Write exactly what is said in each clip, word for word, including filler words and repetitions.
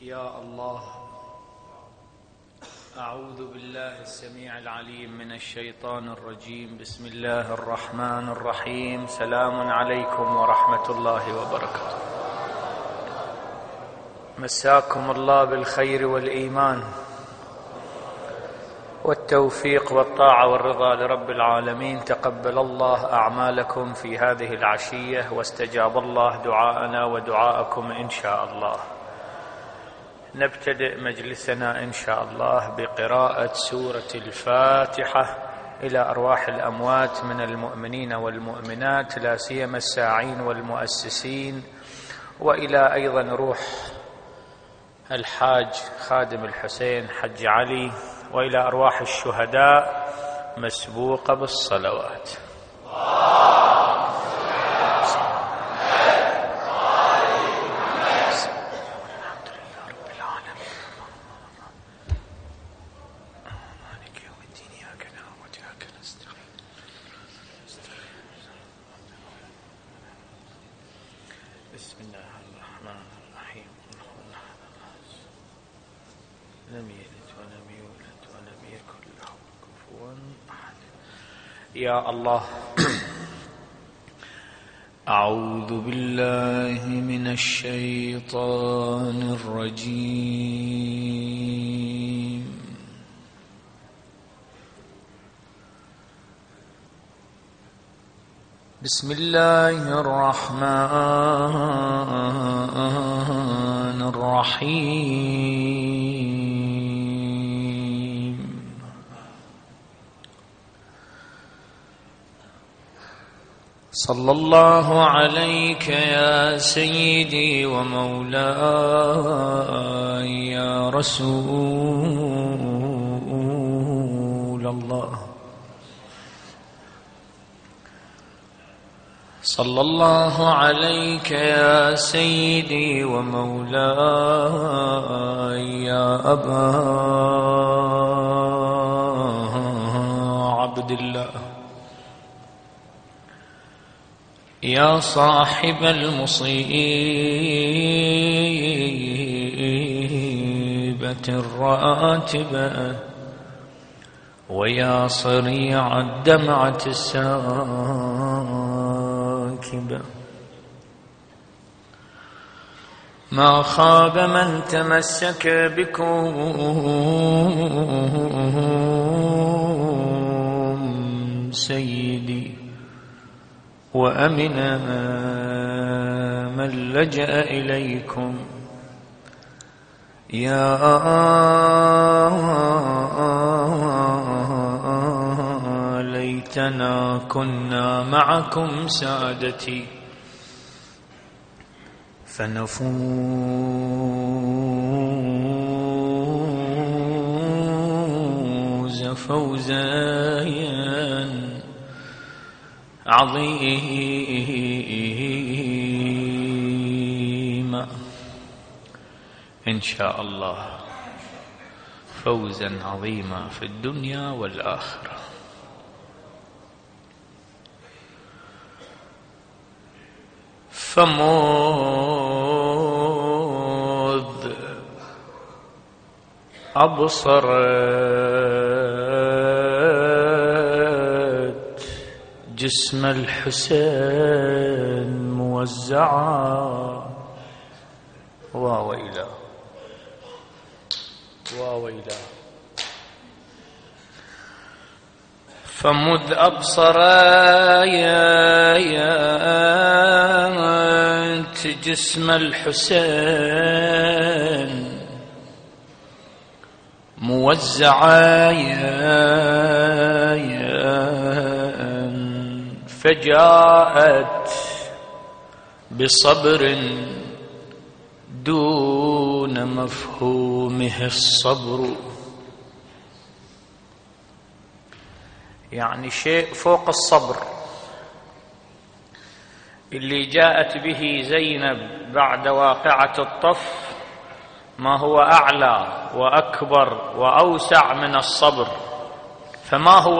يا الله، أعوذ بالله السميع العليم من الشيطان الرجيم. بسم الله الرحمن الرحيم. سلام عليكم ورحمة الله وبركاته. مساكم الله بالخير والإيمان والتوفيق والطاعة والرضا لرب العالمين. تقبل الله أعمالكم في هذه العشية واستجاب الله دعاءنا ودعاءكم إن شاء الله. نبتدئ مجلسنا إن شاء الله بقراءة سورة الفاتحة إلى أرواح الأموات من المؤمنين والمؤمنات، لا سيما الساعين والمؤسسين، وإلى أيضا روح الحاج خادم الحسين حج علي، وإلى أرواح الشهداء مسبوقة بالصلوات. بسم الله الرحمن الرحيم. لم يلد ولم يولد ولم يكن له كفوا أحد. يا الله، أعوذ بالله من الشيطان الرجيم. بسم الله الرحمن الرحيم. صلى الله عليك يا سيدي ومولاي يا رسول الله. صلى الله عليك يا سيدي ومولاي يا أبا عبد الله، يا صاحب المصيبة الراتبة، ويا صريع الدمعة الساكبة. ما خاب من تمسك بكم سيدي، وأمن من لجأ إليكم. يا ليتنا كنا معكم سادتي فنفوز فوزا عظيما إن شاء الله، فوزا عظيما في الدنيا والآخرة. فمذ أبصرت جسم الحسين موزعا، واويلا واويلا. فمذ أبصرت جسم الحسين موزعا فجاءت بصبر دون مفهومه الصبر، يعني شيء فوق الصبر. اللي جاءت به زينب بعد واقعة الطف ما هو أعلى وأكبر وأوسع من الصبر. فما هو؟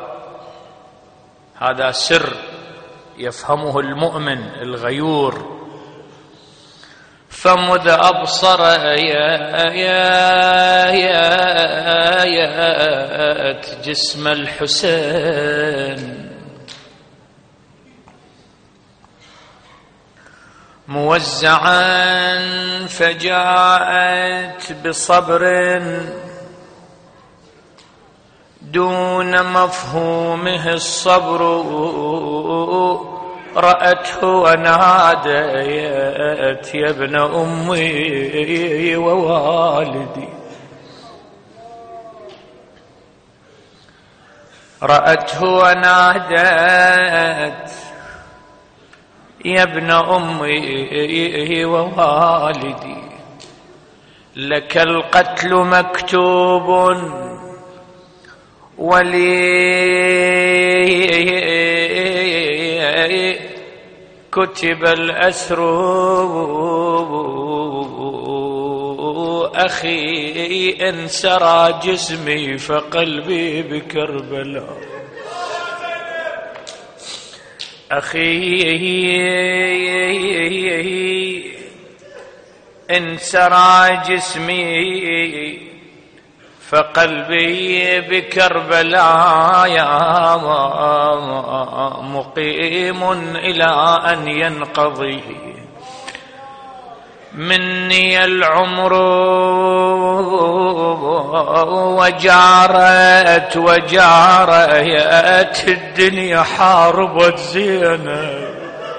هذا سر يفهمه المؤمن الغيور. فمذ أبصر يا يا يا يا جسم الحسين موزعا فجاءت بصبر دون مفهومه الصبر، رأته وناديت يا ابن أمي ووالدي، رأته وناديت يا ابن أمي ووالدي، لك القتل مكتوب ولي كتب الأسر، أخي إن سرى جسمي فقلبي بكربلاء، أخي إن سرى جسمي فقلبي بكربلاء، يا مقيم إلى أن ينقضي مني العمر، وجارت وجارت الدنيا حاربت زينب،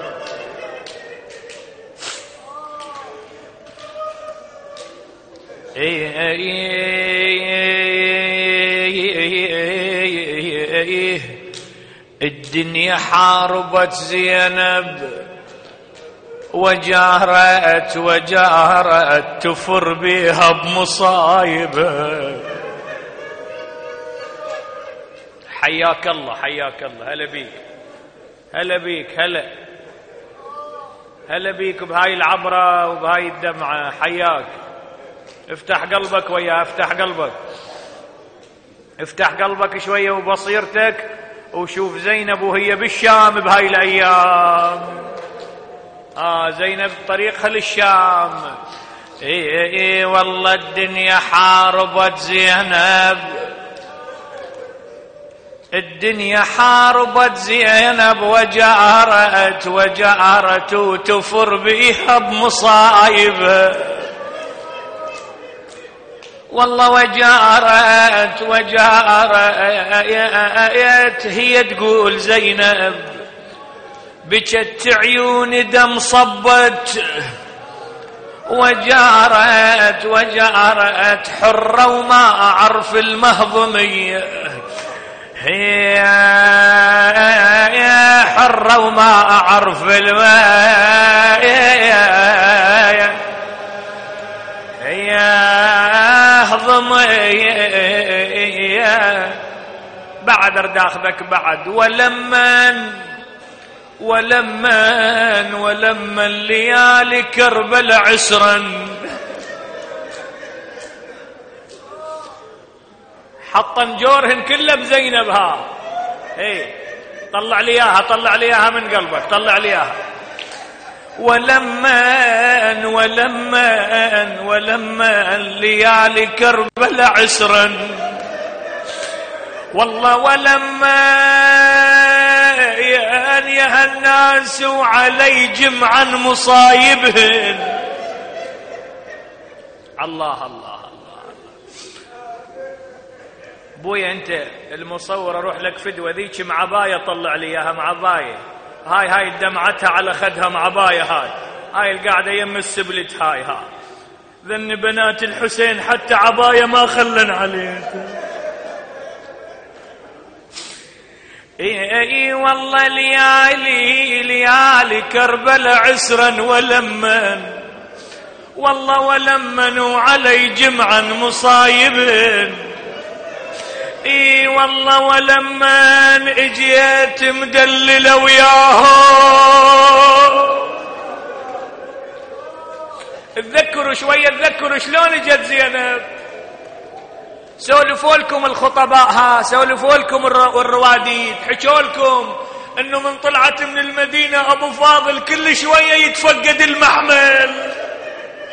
الدنيا حاربت زينب، وجارت وجارت تفر بيها بمصايبه. حياك الله حياك الله، هلا بيك هلا بيك، هلا هلا بيك بهاي العبرة وبهاي الدمعة، حياك. افتح قلبك وياه، افتح قلبك افتح قلبك شوية وبصيرتك، وشوف زينب وهي بالشام بهاي الأيام. آه زينب طريقها للشام. اي اي والله الدنيا حاربت زينب، الدنيا حاربت زينب، وجارت وجارت وتفر بيها بمصايبه، والله وجارت وجارت. هي تقول زينب بجت عيوني دم صبت، وجارت وجارت حرة وما أعرف المهضمية، هي حرة وما أعرف الماء، هي هضمية. بعد ارداخذك بعد، ولمن ولمن ولمن ليالي كربلاء عسرا، حطن جورهن كله بزينب. ها اي طلع لي اياها، طلع لي اياها من قلبك، طلع لي اياها. ولمن ولمن ولمن ليالي كربلاء عسرا، والله ولما يا الناس وعلي جمعا مصايبهن. الله الله الله. بويا انت المصور اروح لك فدوه ذيك معبايه، طلع لي اياها معبايه. هاي هاي دمعتها على خدها معبايه، هاي هاي القاعده يم السبلت، هاي ها ذن بنات الحسين حتى عبايه ما خلن عليه. اي اي والله ليالي ليالي كربلاء عسرا، ولمن والله ولمنوا علي جمعا مصايبن. اي والله ولمن اجيت مدلله وياهم. تذكروا شويه، تذكروا شلون اجت زينب. سولفوا لكم الخطباء، ها سولفوا لكم الرواديد، حكوا لكم انه من طلعت من المدينه ابو فاضل كل شويه يتفقد المحمل.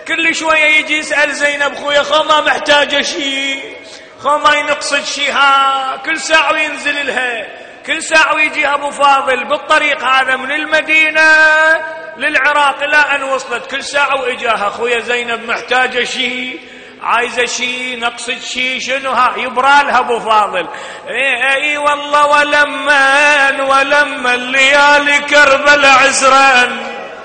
كل شوية يجي يسأل زينب خويا خو ما محتاجة شيء، خو ما ينقصد شيء، ها كل ساعة وينزل لها، كل ساعة ويجي أبو فاضل بالطريق هذا من المدينة للعراق إلى أن وصلت، كل ساعة وإجاها خويا زينب محتاجة شيء، عايزة شيء، نقصد شيء، شنو ها؟ يبرالها أبو فاضل. اي اي والله ولما ولما الليالي كربل عسران،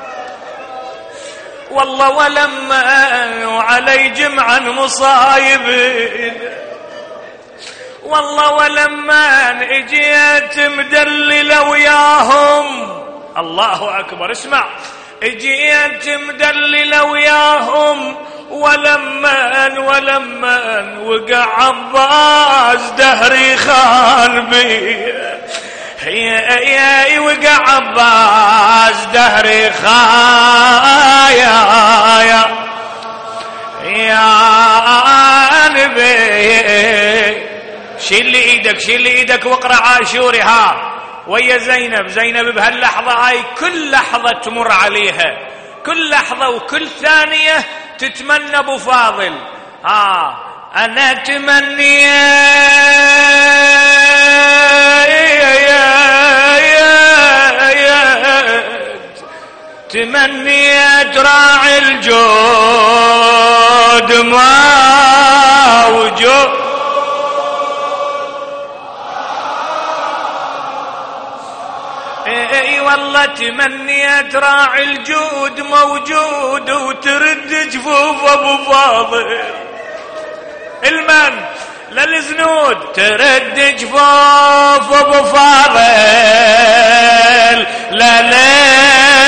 والله ولما وعلي جمعا مصايب، والله ولما اجيت مدللة وياهم، الله أكبر اسمع، اجيت مدللة وياهم، ولما ولما وقع عباس دهري خان بي، يا يا وقع عباس دهري خان يا يا يا نبي، شيل ايدك شيل ايدك واقرا عاشوري ها ويا زينب. زينب بهاللحظة هاي كل لحظة تمر عليها، كل لحظة وكل ثانية تتمنى أبو فاضل. ها أنا تمنيت تمنيت راعي الجود ما وجود، اي والله تمنيت راعي الجود موجود وترد جفوف ابو فاضل، المن للزنود ترد جفوف ابو فاضل لا لا.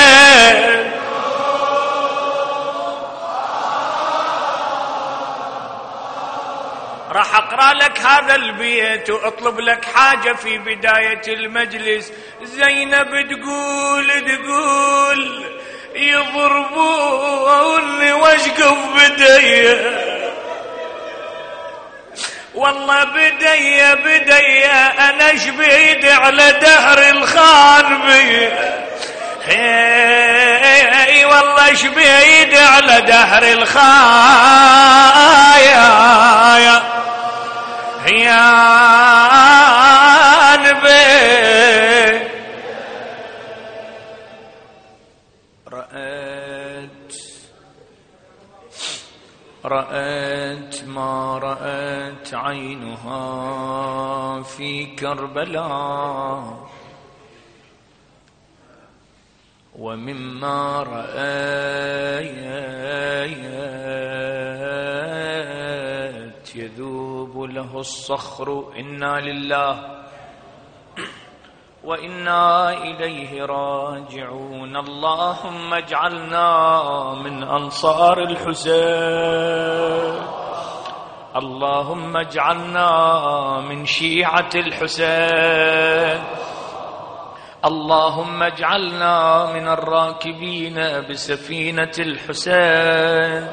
راح اقرا لك هذا البيت واطلب لك حاجه في بدايه المجلس. زينب تقول تقول يضربوني واشقف بدي، والله بدي بدي انا شبيد على دهر الخان بي، اي والله شبيد على دهر الخان يا يا يا نبي. رأيت رأيت ما رأيت عينها في كربلاء، ومما رأيت يذوب له الصخر. إنا لله وإنا إليه راجعون. اللهم اجعلنا من أنصار الحسين، اللهم اجعلنا من شيعة الحسين، اللهم اجعلنا من الراكبين بسفينة الحسين،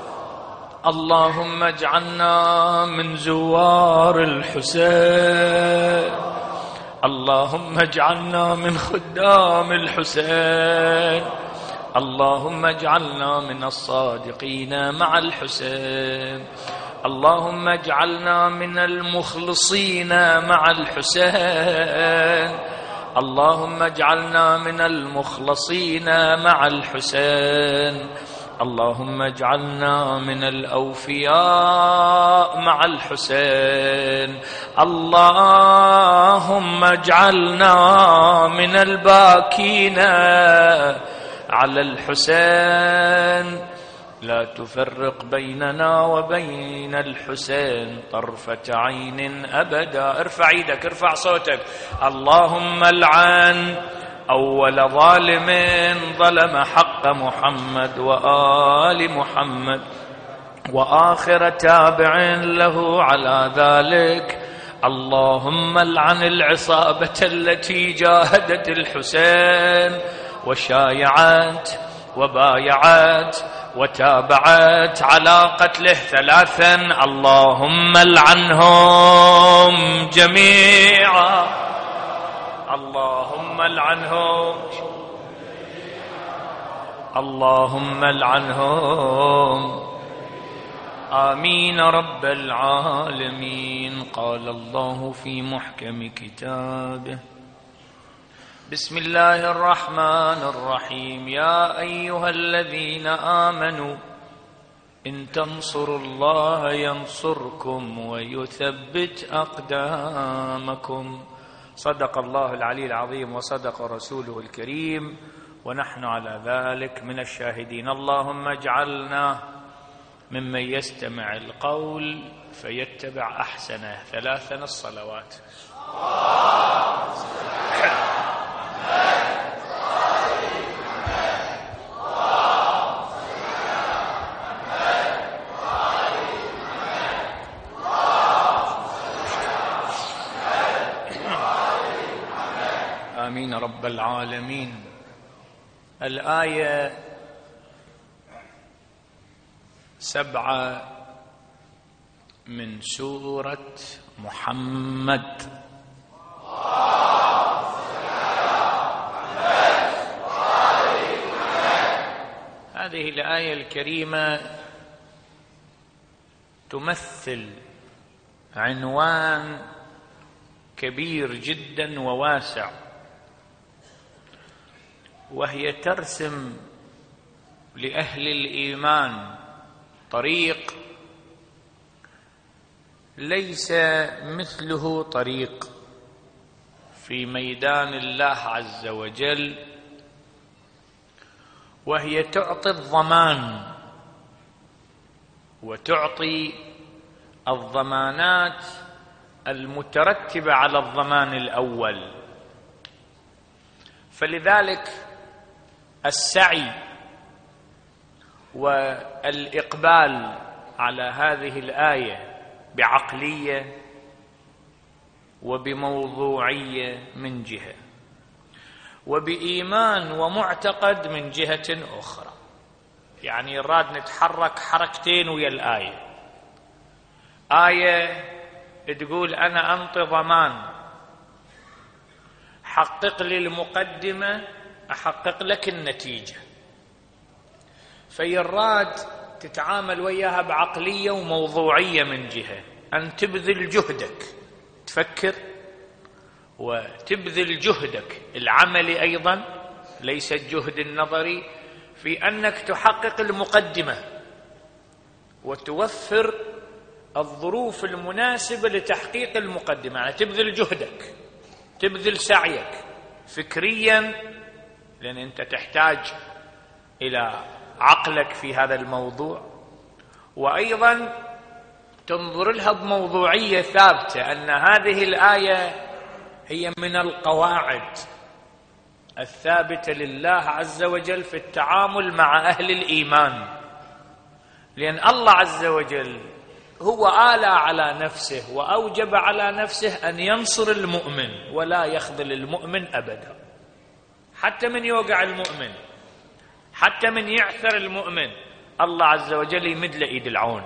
اللهم اجعلنا من زوار الحسين، اللهم اجعلنا من خدام الحسين، اللهم اجعلنا من الصادقين مع الحسين، اللهم اجعلنا من المخلصين مع الحسين، اللهم اجعلنا من المخلصين مع الحسين، اللهم اجعلنا من الأوفياء مع الحسين، اللهم اجعلنا من الباكين على الحسين. لا تفرق بيننا وبين الحسين طرفة عين أبدا. ارفع ايدك ارفع صوتك. اللهم العن أول ظالم ظلم حق محمد وآل محمد، وآخر تابع له على ذلك. اللهم العن العصابة التي جاهدت الحسين وشايعت وبايعت وتابعت على قتله ثلاثا، اللهم العنهم جميعا، اللهم العنهم. اللهم العنهم آمين رب العالمين. قال الله في محكم كتابه: بسم الله الرحمن الرحيم. يا أيها الذين آمنوا إن تنصروا الله ينصركم ويثبت أقدامكم. صدق الله العلي العظيم وصدق رسوله الكريم، ونحن على ذلك من الشاهدين. اللهم اجعلنا ممن يستمع القول فيتبع أحسنه. ثلاثا الصلوات. آمين رب العالمين. الآية سبعة من سورة محمد. هذه الآية الكريمة تمثل عنوان كبير جدا وواسع، وهي ترسم لأهل الإيمان طريق ليس مثله طريق في ميدان الله عز وجل، وهي تعطي الضمان وتعطي الضمانات المترتبة على الضمان الأول. فلذلك السعي والإقبال على هذه الآية بعقلية وبموضوعية من جهة، وبإيمان ومعتقد من جهة أخرى. يعني راد نتحرك حركتين ويا الآية. آية تقول أنا أنطي ضمان، حقق لي المقدمة أحقق لك النتيجة. فيراد تتعامل وياها بعقلية وموضوعية من جهة، أن تبذل جهدك، تفكر وتبذل جهدك العملي أيضا، ليس الجهد النظري، في أنك تحقق المقدمة وتوفر الظروف المناسبة لتحقيق المقدمة. يعني تبذل جهدك، تبذل سعيك فكريا، لأن أنت تحتاج إلى عقلك في هذا الموضوع، وأيضا تنظر لها بموضوعية ثابتة، أن هذه الآية هي من القواعد الثابتة لله عز وجل في التعامل مع أهل الإيمان. لأن الله عز وجل هو آلى على نفسه وأوجب على نفسه أن ينصر المؤمن ولا يخذل المؤمن أبدا، حتى من يوقع المؤمن، حتى من يعثر المؤمن، الله عز وجل يمد له ايد العون.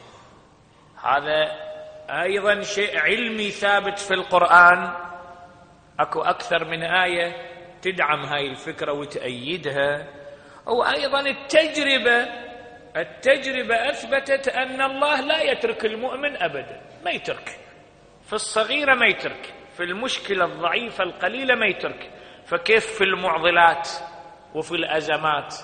هذا ايضا شيء علمي ثابت في القرآن. اكو اكثر من آية تدعم هاي الفكرة وتأيدها. وايضا التجربة التجربة اثبتت ان الله لا يترك المؤمن ابدا، ما يترك في الصغيرة، ما يترك في المشكلة الضعيفة القليلة، ما يترك. فكيف في المعضلات وفي الأزمات؟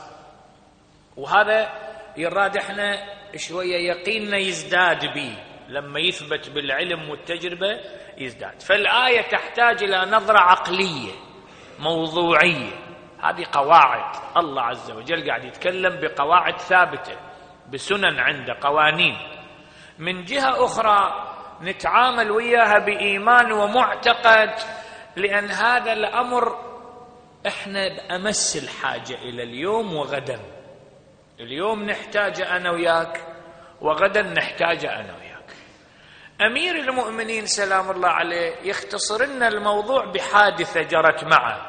وهذا يراد احنا شوية يقيننا يزداد به لما يثبت بالعلم والتجربة يزداد. فالآية تحتاج إلى نظرة عقلية موضوعية. هذه قواعد الله عز وجل قاعد يتكلم بقواعد ثابتة، بسنن عنده، قوانين. من جهة أخرى نتعامل وياها بإيمان ومعتقد، لأن هذا الأمر احنا بأمس الحاجة إلى اليوم وغدا. اليوم نحتاج أنا وياك، وغدا نحتاج أنا وياك. أمير المؤمنين سلام الله عليه يختصر لنا الموضوع بحادثة جرت معه،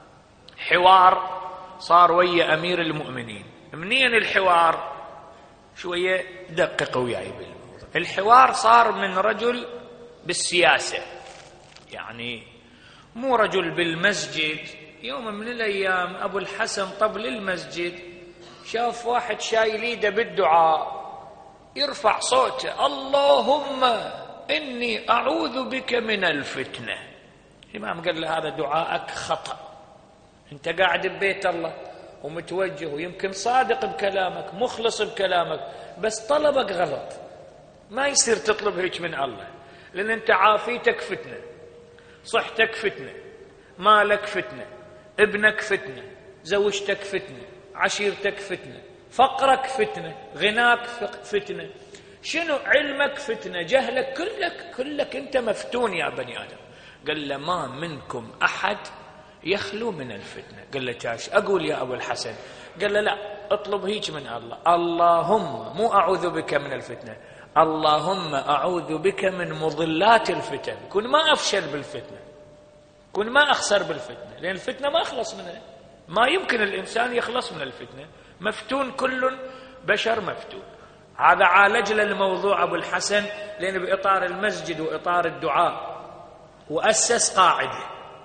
حوار صار ويا أمير المؤمنين. منين الحوار؟ شوية دقق وياي بالموضوع. الحوار صار من رجل بالسياسة، يعني مو رجل بالمسجد. يوم من الأيام أبو الحسن طب للمسجد شاف واحد شايل ايده بالدعاء يرفع صوته: اللهم إني أعوذ بك من الفتنة. الإمام قال له: هذا دعاءك خطأ، أنت قاعد ببيت الله ومتوجه ويمكن صادق بكلامك مخلص بكلامك، بس طلبك غلط. ما يصير تطلب هيك من الله، لأن أنت عافيتك فتنة، صحتك فتنة، مالك فتنة، ابنك فتنة، زوجتك فتنة، عشيرتك فتنة، فقرك فتنة، غناك فتنة، شنو علمك فتنة، جهلك، كلك كلك أنت مفتون يا بني آدم. قال له: ما منكم أحد يخلو من الفتنة. قال له: جاش أقول يا أبو الحسن؟ قال له: لا، اطلب هيك من الله: اللهم، مو أعوذ بك من الفتنة، اللهم أعوذ بك من مضلات الفتن. كن ما أفشل بالفتنة، كن ما أخسر بالفتنة، لأن الفتنة ما أخلص منها، ما يمكن الإنسان يخلص من الفتنة، مفتون، كل بشر مفتون. هذا عالج للموضوع أبو الحسن، لأن بإطار المسجد وإطار الدعاء وأسس قاعدة.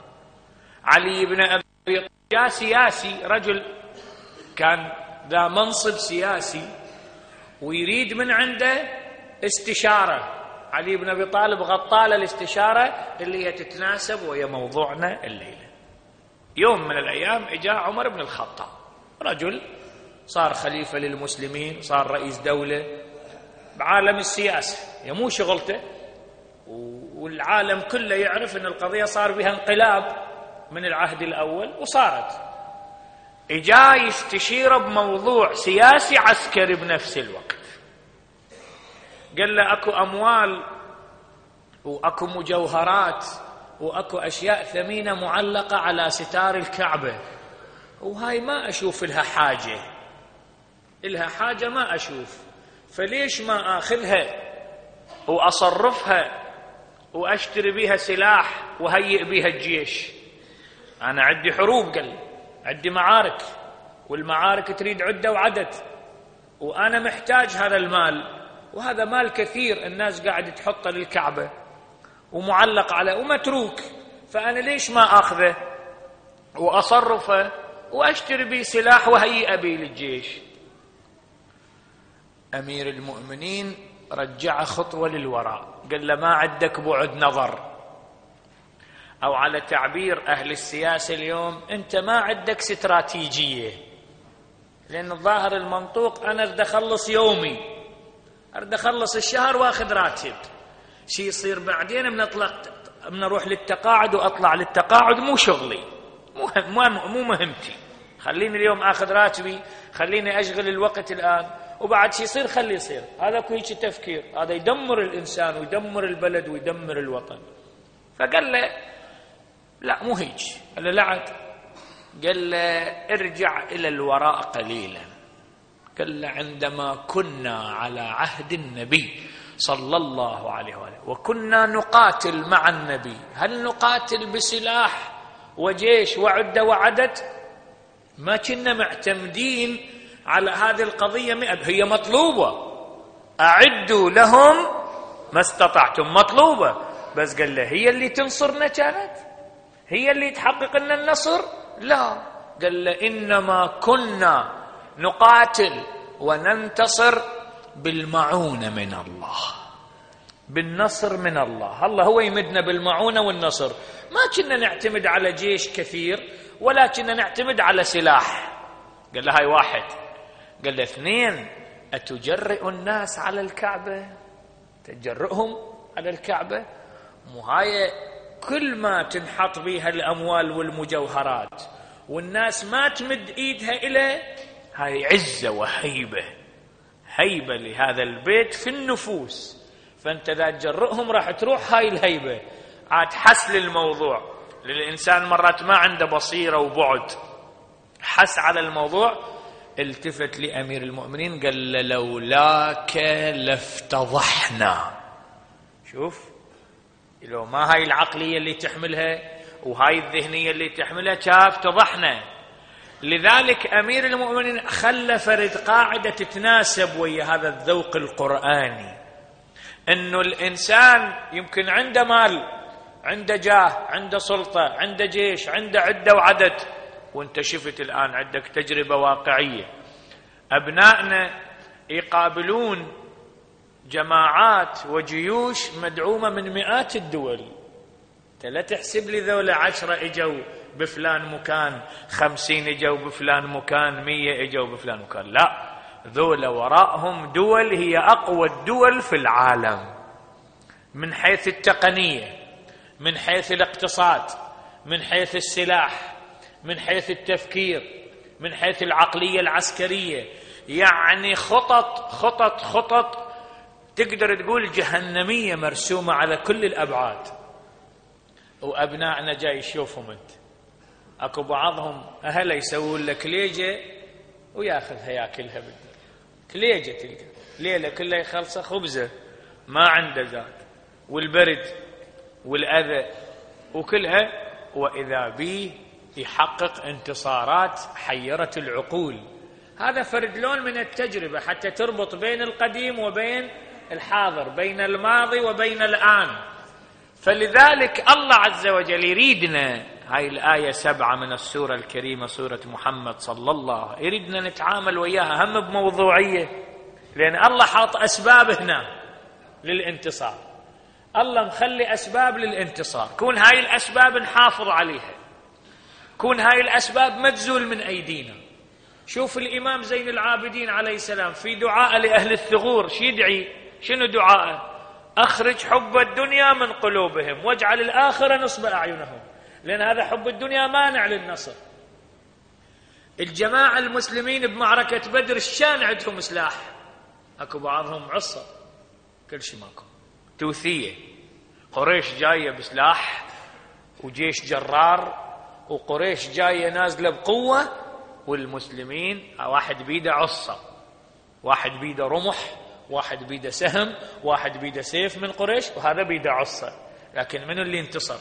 علي بن أبي طالب سياسي، رجل كان ذا منصب سياسي ويريد من عنده استشارة. علي بن أبي طالب غطى له الاستشارة اللي هي تتناسب وهي موضوعنا الليلة. يوم من الأيام إجا عمر بن الخطاب، رجل صار خليفة للمسلمين، صار رئيس دولة بعالم السياسة، هي مو شغلته، والعالم كله يعرف أن القضية صار بها انقلاب من العهد الأول وصارت. إجا يستشير بموضوع سياسي عسكري بنفس الوقت. قال له: أكو أموال وأكو مجوهرات وأكو أشياء ثمينة معلقة على ستار الكعبة، وهاي ما أشوف لها حاجة، إلها حاجة ما أشوف، فليش ما آخذها وأصرفها وأشتري بها سلاح وهيئ بها الجيش؟ أنا عندي حروب، قال عندي معارك، والمعارك تريد عدة وعدد، وأنا محتاج هذا المال، وهذا مال كثير الناس قاعد تحطه للكعبة ومعلق عليه ومتروك، فأنا ليش ما أخذه وأصرفه وأشتري به سلاح وهيئ به للجيش؟ أمير المؤمنين رجع خطوة للوراء، قال له: ما عندك بعد نظر، أو على تعبير أهل السياسة اليوم أنت ما عندك استراتيجية، لأن الظاهر المنطوق أنا أريد أخلص يومي، أريد أخلص الشهر وأخذ راتب، شي يصير بعدين بنطلق بنروح للتقاعد وأطلع للتقاعد، مو شغلي، مو مو مهمتي، خليني اليوم أخذ راتبي، خليني أشغل الوقت الآن، وبعد شي يصير خلي يصير. هذا كل شيء تفكير، هذا يدمر الإنسان ويدمر البلد ويدمر الوطن. فقال له: لا، مو هيك. قال له: لا عاد. قال له: ارجع إلى الوراء قليلا. قال له: عندما كنا على عهد النبي صلى الله عليه وآله وكنا نقاتل مع النبي، هل نقاتل بسلاح وجيش وعدة وعدد؟ ما كنا معتمدين على هذه القضية مئة، هي مطلوبة، أعدوا لهم ما استطعتم، مطلوبة، بس قال له: هي اللي تنصرنا كانت؟ هي اللي تحقق لنا النصر؟ لا. قال له: إنما كنا نقاتل وننتصر بالمعونة من الله، بالنصر من الله، الله هو يمدنا بالمعونة والنصر، ما كنا نعتمد على جيش كثير ولا كنا نعتمد على سلاح. قال له: هاي واحد. قال له: اثنين، أتجرئ الناس على الكعبة؟ تجرئهم على الكعبة؟ مو هاي كل ما تنحط بيها الأموال والمجوهرات والناس ما تمد إيدها إليه، هاي عزة وهيبة، هيبة لهذا البيت في النفوس، فأنت إذا تجرئهم راح تروح هاي الهيبة. عاد حس للموضوع، للإنسان مرات ما عنده بصيرة وبعد، حس على الموضوع، التفت لأمير المؤمنين قال له: لولاك لافتضحنا. شوف، لو ما هاي العقلية اللي تحملها وهاي الذهنية اللي تحملها كاف تضحنا. لذلك أمير المؤمنين خلى فرد قاعدة تتناسب ويا هذا الذوق القرآني، أنه الإنسان يمكن عنده مال، عنده جاه، عنده سلطة، عنده جيش، عنده عدة وعدد، وانت شفت الآن عندك تجربة واقعية، أبنائنا يقابلون جماعات وجيوش مدعومة من مئات الدول. لا تحسب لي ذولا عشرة اجوا بفلان مكان، خمسين اجوا بفلان مكان، مية اجوا بفلان مكان، لا، ذولا وراءهم دول هي أقوى الدول في العالم من حيث التقنية، من حيث الاقتصاد، من حيث السلاح، من حيث التفكير، من حيث العقلية العسكرية. يعني خطط خطط خطط تقدر تقول جهنمية مرسومة على كل الأبعاد. وأبنائنا جاي يشوفهم أنت، أكو بعضهم أهلا يسوون لك كليجة وياخذها ياكلها بالدار، كليجة تلقى ليلة كلها يخلصها خبزة ما عنده ذات، والبرد والأذى وكلها، وإذا بيه يحقق انتصارات حيرت العقول. هذا فرد لون من التجربة حتى تربط بين القديم وبين الحاضر، بين الماضي وبين الآن. فلذلك الله عز وجل يريدنا، هاي الآية سبعة من السورة الكريمة سورة محمد صلى الله عليه، يريدنا نتعامل وياها هم بموضوعية، لأن الله حاط أسباب هنا للانتصار، الله مخلي أسباب للانتصار، كون هاي الأسباب نحافظ عليها، كون هاي الأسباب ما تزول من أيدينا. شوف الإمام زين العابدين عليه السلام في دعاء لأهل الثغور شو يدعي؟ شنو دعاءه؟ أخرج حب الدنيا من قلوبهم واجعل الآخرة نصب أعينهم، لأن هذا حب الدنيا مانع للنصر. الجماعة المسلمين بمعركة بدر الشان عندهم سلاح، أكو بعضهم عصا كل شيء ماكو، توثية، قريش جاية بسلاح وجيش جرار، وقريش جاية نازلة بقوة، والمسلمين واحد بيده عصا، واحد بيده رمح، واحد بيده سهم، واحد بيده سيف من قريش، وهذا بيده عصا. لكن من اللي انتصر؟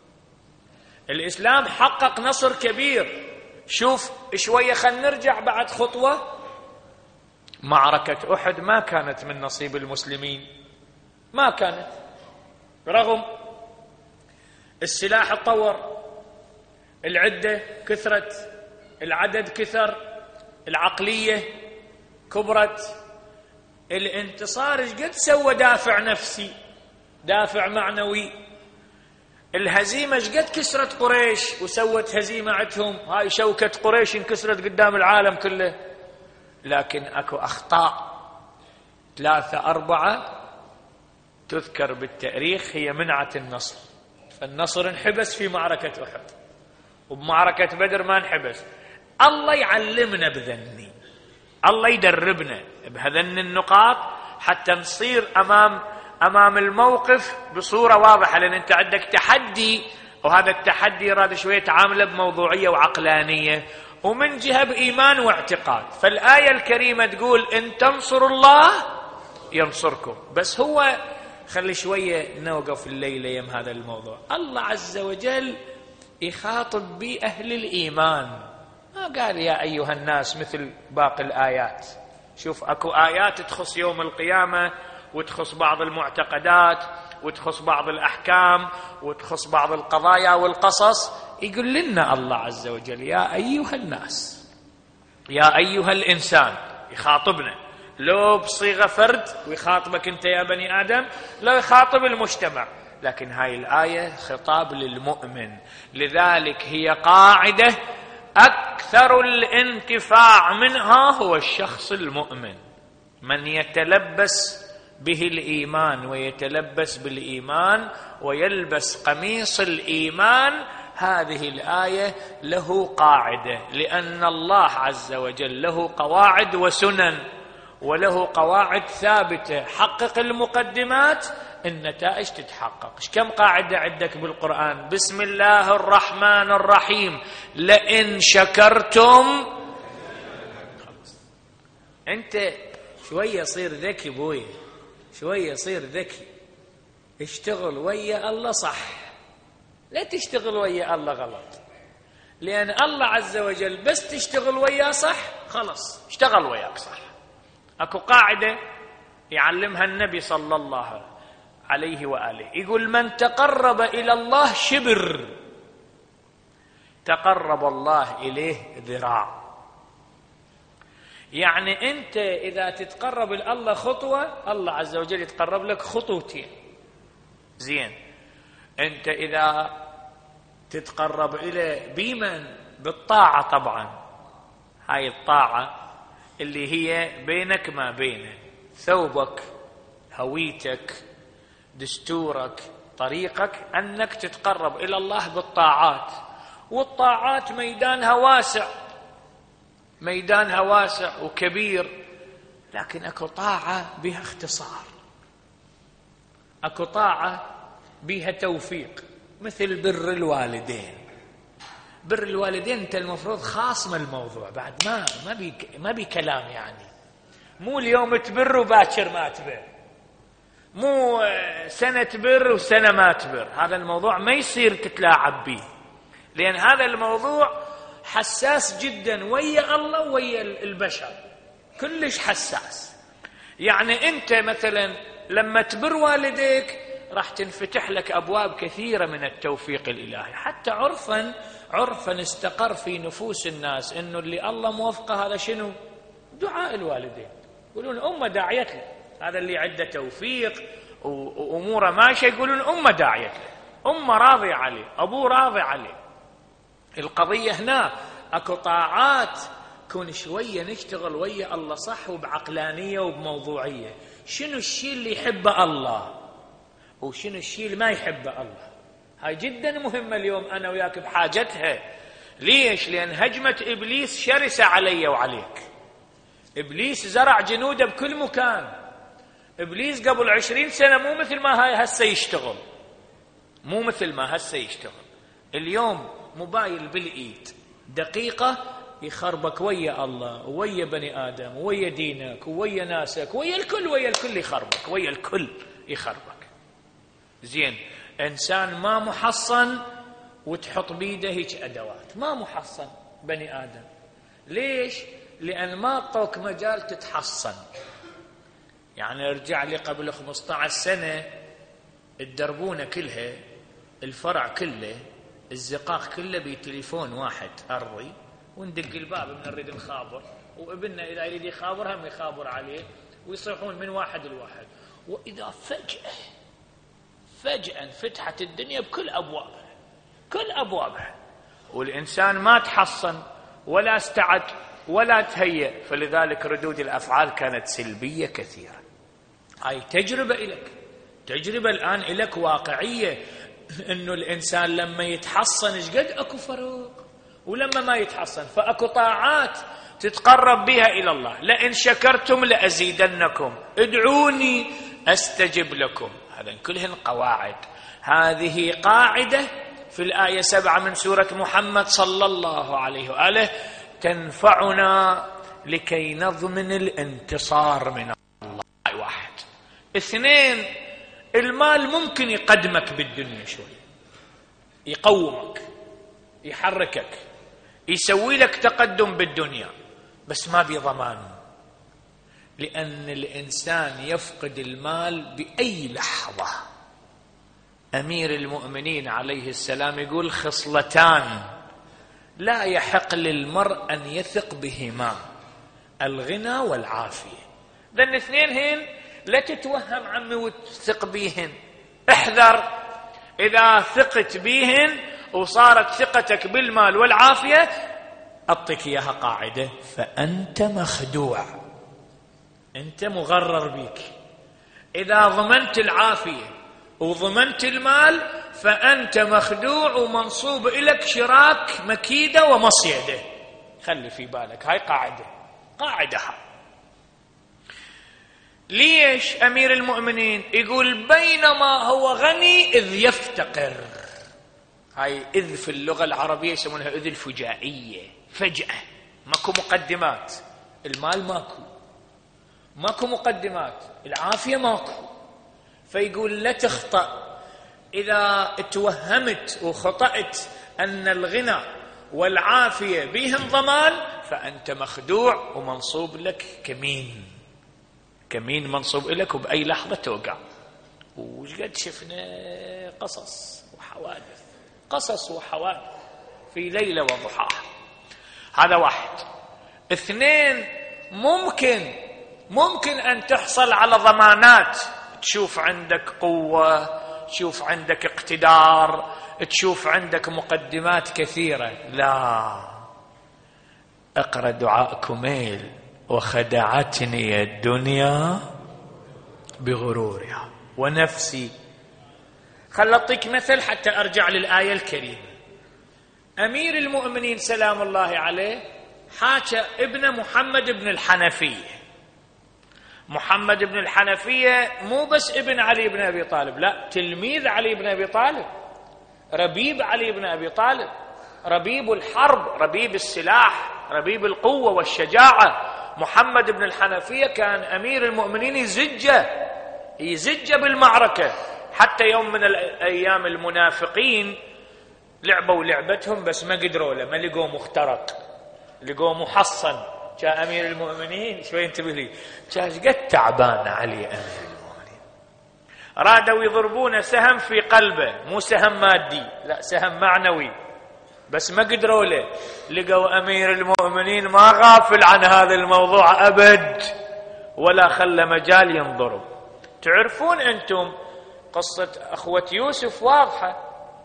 الإسلام حقق نصر كبير. شوف شوية، خلينا نرجع بعد خطوة. معركة أحد ما كانت من نصيب المسلمين، ما كانت، رغم السلاح تطور، العدة كثرت، العدد كثر، العقلية كبرت، الانتصار ايش قد سوى دافع نفسي، دافع معنوي. الهزيمة ايش قد كسرت قريش وسوت هزيمة عندهم، هاي شوكة قريش انكسرت قدام العالم كله. لكن اكو اخطاء ثلاثة أربعة تذكر بالتاريخ هي منعت النصر. فالنصر انحبس في معركة أحد، وبمعركة بدر ما انحبس. الله يعلمنا بذني، الله يدربنا بهذن النقاط حتى نصير أمام أمام الموقف بصورة واضحة، لأن أنت عندك تحدي، وهذا التحدي يراد شوية تعامله بموضوعية وعقلانية، ومن جهة بإيمان واعتقاد. فالآية الكريمة تقول إن تنصروا الله ينصركم، بس هو خلي شوية نوقف الليلة يم هذا الموضوع. الله عز وجل يخاطب بي أهل الإيمان، ما قال يا أيها الناس مثل باقي الآيات. شوف أكو آيات تخص يوم القيامة، وتخص بعض المعتقدات، وتخص بعض الأحكام، وتخص بعض القضايا والقصص. يقول لنا الله عز وجل يا أيها الناس، يا أيها الإنسان، يخاطبنا لو بصيغة فرد ويخاطبك أنت يا بني آدم، لو يخاطب المجتمع، لكن هاي الآية خطاب للمؤمن. لذلك هي قاعدة أكثر الانتفاع منها هو الشخص المؤمن، من يتلبس به الإيمان ويتلبس بالإيمان ويلبس قميص الإيمان. هذه الآية له قاعدة، لأن الله عز وجل له قواعد وسنن، وله قواعد ثابتة. حقق المقدمات النتائج تتحقق. كم قاعدة عندك بالقرآن؟ بسم الله الرحمن الرحيم، لئن شكرتم. أنت شوية صير ذكي بوي، شوية صير ذكي، اشتغل ويا الله صح، لا تشتغل ويا الله غلط، لأن الله عز وجل بس تشتغل وياه صح خلص اشتغل وياك صح. أكو قاعدة يعلمها النبي صلى الله عليه وآله، يقول من تقرب إلى الله شبر تقرب الله إليه ذراع. يعني أنت إذا تتقرب إلى الله خطوة، الله عز وجل يتقرب لك خطوتين. زين، أنت إذا تتقرب إليه بمن؟ بالطاعة طبعا. هاي الطاعة اللي هي بينك ما بينه، ثوبك، هويتك، دستورك، طريقك، أنك تتقرب إلى الله بالطاعات. والطاعات ميدانها واسع، ميدانها واسع وكبير، لكن أكو طاعة بها اختصار، أكو طاعة بها توفيق، مثل بر الوالدين. بر الوالدين أنت المفروض خاصم الموضوع، بعد ما ما بي ما بي كلام، يعني مو اليوم تبر وباكر ما تبر، مو سنة تبر وسنة ما تبر. هذا الموضوع ما يصير تتلاعب به، لأن هذا الموضوع حساس جدا ويا الله ويا البشر، كلش حساس. يعني أنت مثلا لما تبر والديك راح تنفتح لك أبواب كثيرة من التوفيق الإلهي. حتى عرفا عرفا استقر في نفوس الناس إنه اللي الله موفقه هذا شنو؟ دعاء الوالدين. يقولون أمه داعيت له، هذا اللي عنده توفيق وأموره ماشية، يقولون أمه داعيت له، أمه راضية عليه، أبوه راضي عليه. القضية هنا أكو طاعات كون شوية نشتغل ويا الله صح وبعقلانية وبموضوعية. شنو الشيء اللي يحبه الله وشنو الشيء اللي ما يحبه الله؟ هاي جدا مهمة اليوم أنا وياك بحاجتها. ليش؟ لأن هجمة إبليس شرسة علي وعليك. إبليس زرع جنوده بكل مكان. إبليس قبل عشرين سنة مو مثل ما هاي هسه يشتغل، مو مثل ما هسه يشتغل. اليوم موبايل بالإيد، دقيقة يخربك ويا الله ويا بني آدم ويا دينك ويا ناسك ويا الكل، ويا الكل يخربك، ويا الكل يخربك. زين، إنسان ما محصن وتحط بيده هيك أدوات، ما محصن بني آدم. ليش؟ لأن ما أعطوك مجال تتحصن. يعني ارجع لي قبل خمسة عشر سنة الدربونة كلها، الفرع كله، الزقاق كله بتليفون واحد أرضي، وندق الباب من نريد نخابر، وابننا إذا يريد يخابر هم يخابر عليه، ويصيحون من واحد لواحد. وإذا فجأة فجأة فتحت الدنيا بكل أبوابها، كل أبوابها، والإنسان ما تحصن ولا استعد ولا تهيأ، فلذلك ردود الأفعال كانت سلبية كثيرة. هاي تجربة إلك، تجربة الآن إلك واقعية، إنه الإنسان لما يتحصن إيش قد أكو فرق، ولما ما يتحصن فأكو طاعات تتقرب بها إلى الله. لئن شكرتم لأزيدنكم، ادعوني أستجب لكم. هذا كلهن قواعد. هذه قاعدة في الآية سبعة من سورة محمد صلى الله عليه وآله تنفعنا لكي نضمن الانتصار من الله. واحد. اثنين، المال ممكن يقدمك بالدنيا شوي، يقومك، يحركك، يسوي لك تقدم بالدنيا، بس ما بضمان، لأن الإنسان يفقد المال بأي لحظة. أمير المؤمنين عليه السلام يقول خصلتان لا يحق للمرء أن يثق بهما، الغنى والعافية. ذن اثنين هن لا تتوهم عمي وتثق بيهن، احذر إذا ثقت بيهن وصارت ثقتك بالمال والعافية، أعطيك إياها قاعدة: فأنت مخدوع، أنت مغرر بيك. إذا ضمنت العافية وضمنت المال فأنت مخدوع ومنصوب إليك شراك مكيدة ومصيدة. خلي في بالك، هاي قاعدة، قاعدة هاي. ليش أمير المؤمنين يقول بينما هو غني إذ يفتقر؟ هاي إذ في اللغة العربية يسمونها إذ الفجائية، فجأة، ماكو مقدمات. المال ماكو، ماكو مقدمات، العافية ماكو. فيقول لا تخطأ، إذا توهمت وخطأت أن الغنى والعافية بهم ضمان فأنت مخدوع ومنصوب لك كمين، كمين منصوب لك وبأي لحظة توقع. وش قد شفنا قصص وحوادث، قصص وحوادث في ليلة وضحاها. هذا واحد. اثنين، ممكن ممكن أن تحصل على ضمانات، تشوف عندك قوة، تشوف عندك اقتدار، تشوف عندك مقدمات كثيرة. لا، اقرأ دعاء كميل: وخدعتني الدنيا بغرورها ونفسي. خل أعطيك مثل حتى أرجع للآية الكريمة. أمير المؤمنين سلام الله عليه حاكى ابن محمد بن الحنفية. محمد بن الحنفية مو بس ابن علي بن أبي طالب، لا، تلميذ علي بن أبي طالب، ربيب علي بن أبي طالب، ربيب الحرب، ربيب السلاح، ربيب القوة والشجاعة. محمد بن الحنفية كان أمير المؤمنين يزجه يزجه بالمعركة. حتى يوم من الأيام المنافقين لعبوا لعبتهم بس ما قدروا له، ما لقوا مخترق، لقوا محصن. جاء أمير المؤمنين شوي انتبه لي، جاء قد تعبان علي أمير المؤمنين، رادوا يضربون سهم في قلبه، مو سهم مادي، لا سهم معنوي، بس ما قدروا له. لقوا أمير المؤمنين ما غافل عن هذا الموضوع أبد، ولا خلى مجال ينضرب. تعرفون أنتم قصة أخوة يوسف واضحة،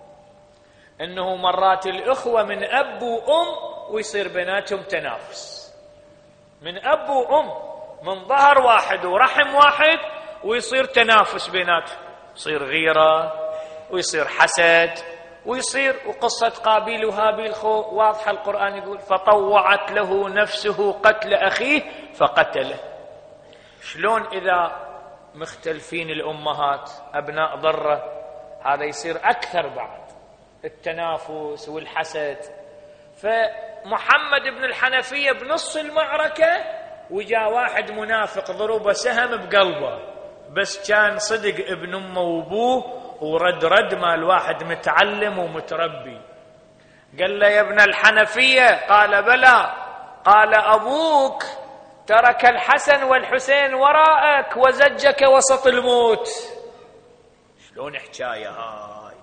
أنه مرات الأخوة من أب وأم ويصير بيناتهم تنافس، من أب وأم، من ظهر واحد ورحم واحد، ويصير تنافس بيناتهم، يصير غيرة ويصير حسد ويصير. وقصة قابيل وهابيل خو واضحة، القرآن يقول: فطوعت له نفسه قتل أخيه فقتله. شلون إذا مختلفين الأمهات أبناء ضرة، هذا يصير أكثر بعد التنافس والحسد. فمحمد بن الحنفية بنص المعركة وجاء واحد منافق ضربه سهم بقلبه، بس كان صدق ابن أمه وابوه ورد رد مال واحد متعلم ومتربي. قال له: يا ابن الحنفية. قال: بلى. قال: أبوك ترك الحسن والحسين وراءك وزجك وسط الموت. شلون حكاية هاي؟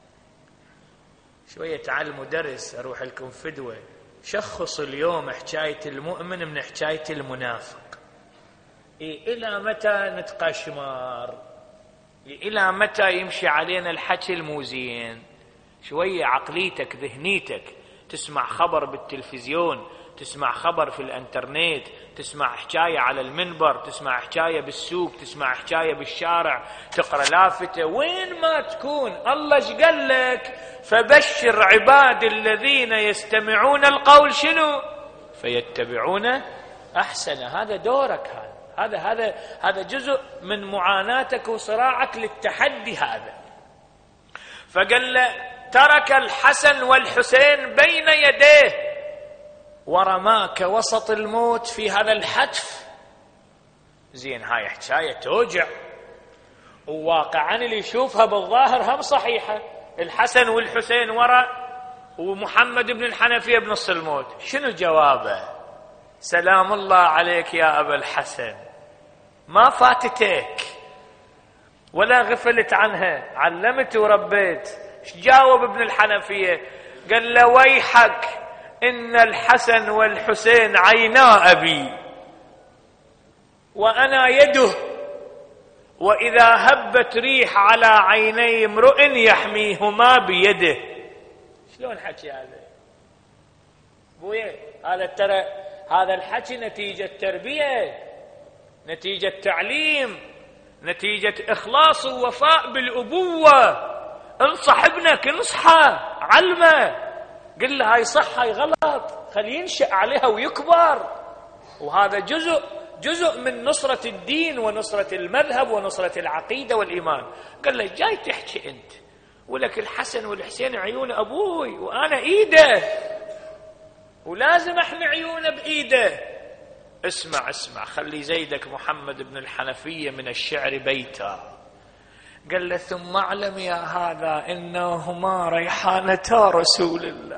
شوية تعلموا درس، أروح لكم فدوة. شخص اليوم حكاية المؤمن من حكاية المنافق. إيه إلى متى نتقشمر؟ إيه إلى متى يمشي علينا الحكي الموزين؟ شوية عقليتك ذهنيتك، تسمع خبر بالتلفزيون، تسمع خبر في الانترنت، تسمع حكاية على المنبر، تسمع حكاية بالسوق، تسمع حكاية بالشارع، تقرأ لافتة، وين ما تكون الله ايش قال لك؟ فبشر عباد الذين يستمعون القول شنو؟ فيتبعون أحسن. هذا دورك، هذا هذا هذا هذا جزء من معاناتك وصراعك للتحدي هذا. فقال له: ترك الحسن والحسين بين يديه ورماك وسط الموت في هذا الحتف. زين، هاي حكاية توجع، وواقعا اللي يشوفها بالظاهر هم صحيحة. الحسن والحسين وراء ومحمد بن الحنفية بنص الموت. شنو جوابه؟ سلام الله عليك يا أبا الحسن، ما فاتتك ولا غفلت عنها، علمت وربيت. ايش جاوب ابن الحنفية؟ قال له: ويحك، إن الحسن والحسين عينا أبي وأنا يده، وإذا هبت ريح على عيني امرؤ يحميهما بيده. شلون حكي هذا؟ بويه، هذا ترى هذا الحكي نتيجة تربية، نتيجة تعليم، نتيجة إخلاص ووفاء بالأبوة. انصح ابنك، انصحه، علمه، قل له هاي صح هاي غلط، خليه ينشأ عليها ويكبر. وهذا جزء جزء من نصرة الدين ونصرة المذهب ونصرة العقيدة والإيمان. قال له: جاي تحكي أنت ولك الحسن والحسين عيون أبوي وأنا إيده، ولازم احنا عيونه بإيده. اسمع اسمع، خلي زيدك محمد بن الحنفية من الشعر بيتا. قال له: ثم اعلم يا هذا إنهما ريحانتا رسول الله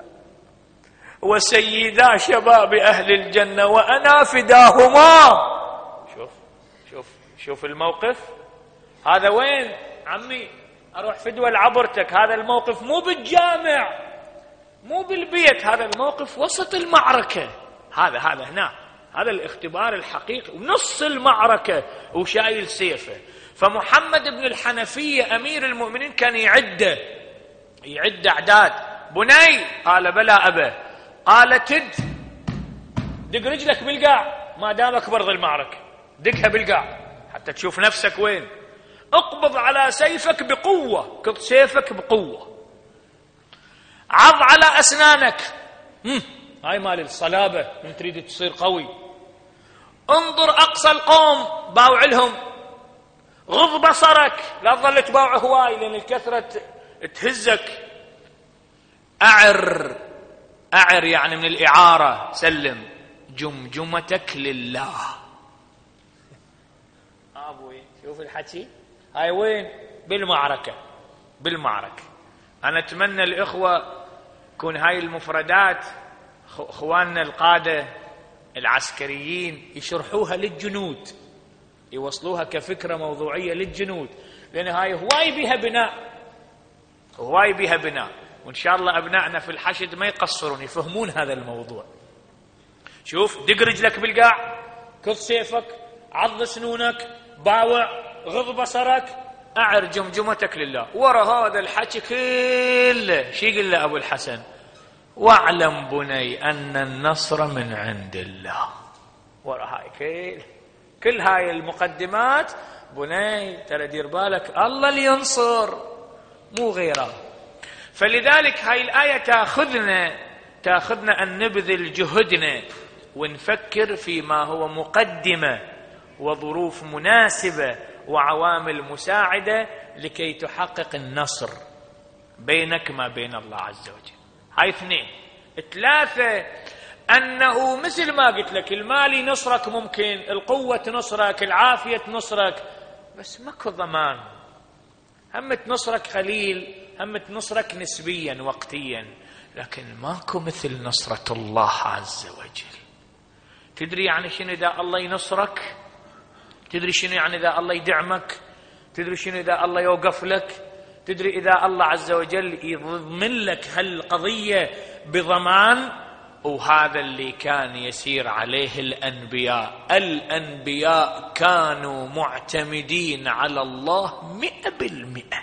وسيدا شباب أهل الجنة وأنا فداهما. شوف شوف شوف الموقف هذا. وين عمي؟ أروح فدوى لعبرتك. هذا الموقف مو بالجامع، مو بالبيت، هذا الموقف وسط المعركة. هذا هذا هنا هذا الاختبار الحقيقي، ونص المعركة وشايل سيفه. فمحمد بن الحنفية أمير المؤمنين كان يعد يعد أعداد. بني، قال بلى أبا، قال تد دق رجلك بالقاع ما دامك برض المعركة، دقها بالقاع حتى تشوف نفسك وين. اقبض على سيفك بقوة، قبض سيفك بقوة. عض على أسنانك، مم. هاي مال الصلابة من تريد تصير قوي. انظر أقصى القوم، باوع لهم. غض بصرك، لا تظل تباوع هواي لأن الكثرة تهزك. أعر، أعر يعني من الإعارة، سلم جمجمتك لله. أبوي شوف الحكي، هاي وين؟ بالمعركة، بالمعركة. أنا أتمنى الإخوة يكون هاي المفردات اخواننا القادة العسكريين يشرحوها للجنود، يوصلوها كفكرة موضوعية للجنود، لأن هاي هواي بها بناء، هواي بها بناء. وإن شاء الله أبنائنا في الحشد ما يقصرون، يفهمون هذا الموضوع. شوف، دق رجلك بالقاع، كض سيفك، عض سنونك، باوع، غض بصرك، أعر جمجمتك لله. ورا هذا الحكي كله شي يقول له أبو الحسن؟ واعلم بني أن النصر من عند الله. ورا هاي كل كل هاي المقدمات، بني ترى دير بالك الله اللي ينصر مو غيره. فلذلك هاي الآية تأخذنا تأخذنا أن نبذل جهدنا ونفكر فيما هو مقدمة وظروف مناسبة وعوامل مساعدة لكي تحقق النصر بينك ما بين الله عز وجل. هاي اثنين. ثلاثة، أنه مثل ما قلت لك المال ينصرك، ممكن القوة تنصرك، العافية تنصرك، بس ماكو ضمان. هم تنصرك خليل، هم تنصرك نسبيا وقتيا، لكن ماكو مثل نصرة الله عز وجل. تدري يعني شنو إذا الله ينصرك؟ تدري شنو يعني إذا الله يدعمك؟ تدري شنو إذا الله يوقف لك؟ تدري إذا الله عز وجل يضمن لك هالقضية بضمان؟ وهذا اللي كان يسير عليه الأنبياء. الأنبياء كانوا معتمدين على الله مئة بالمئة.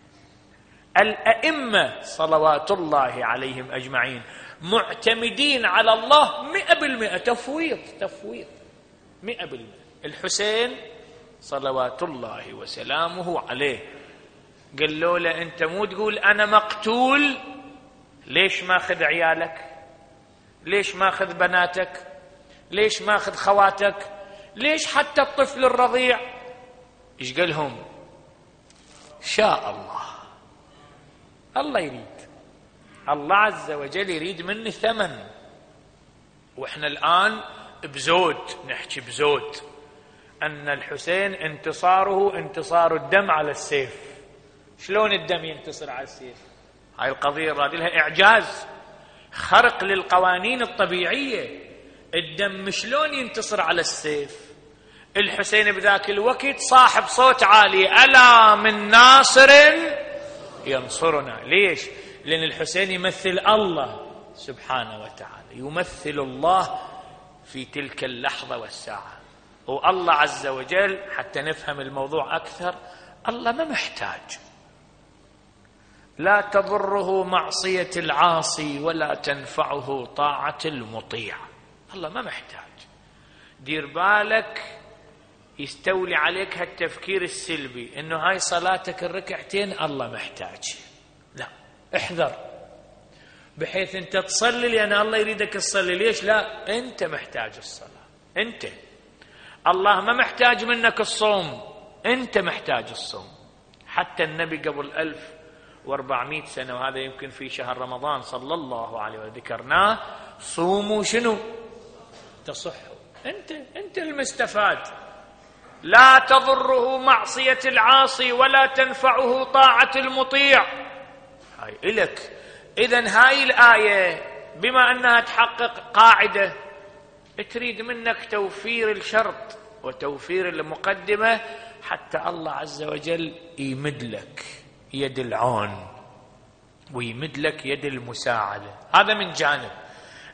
الأئمة صلوات الله عليهم أجمعين معتمدين على الله مئة بالمئة، تفويض تفويض مئة بالمئة. الحسين صلوات الله وسلامه عليه قال له له أنت مو تقول أنا مقتول، ليش ما أخذ عيالك؟ ليش ما أخذ بناتك؟ ليش ما أخذ خواتك؟ ليش حتى الطفل الرضيع؟ إيش قال لهم؟ شاء الله، الله يريد، الله عز وجل يريد مني ثمن. وإحنا الآن بزود، نحكي بزود أن الحسين انتصاره انتصار الدم على السيف. شلون الدم ينتصر على السيف؟ هاي القضية راد لها إعجاز، خرق للقوانين الطبيعية. الدم شلون ينتصر على السيف؟ الحسين بذاك الوقت صاحب صوت عالي، ألا من ناصر ينصرنا. ليش؟ لأن الحسين يمثل الله سبحانه وتعالى، يمثل الله في تلك اللحظة والساعة. والله عز وجل حتى نفهم الموضوع أكثر، الله ما محتاج، لا تضره معصية العاصي ولا تنفعه طاعة المطيع. الله ما محتاج. دير بالك يستولي عليك هالتفكير السلبي انه هاي صلاتك الركعتين الله محتاج، لا، احذر بحيث انت تصلي لان الله يريدك تصلي. ليش؟ لا، انت محتاج الصلاة، انت. الله ما محتاج منك الصوم، انت محتاج الصوم. حتى النبي قبل ألف واربعمائة سنة، وهذا يمكن في شهر رمضان صلى الله عليه وسلم ذكرناه، صوموا شنو؟ تصحوا. انت انت المستفاد. لا تضره معصية العاصي ولا تنفعه طاعة المطيع. هاي إلك. إذن هاي الآية بما أنها تحقق قاعدة، تريد منك توفير الشرط وتوفير المقدمة حتى الله عز وجل يمد لك يد العون ويمد لك يد المساعدة. هذا من جانب.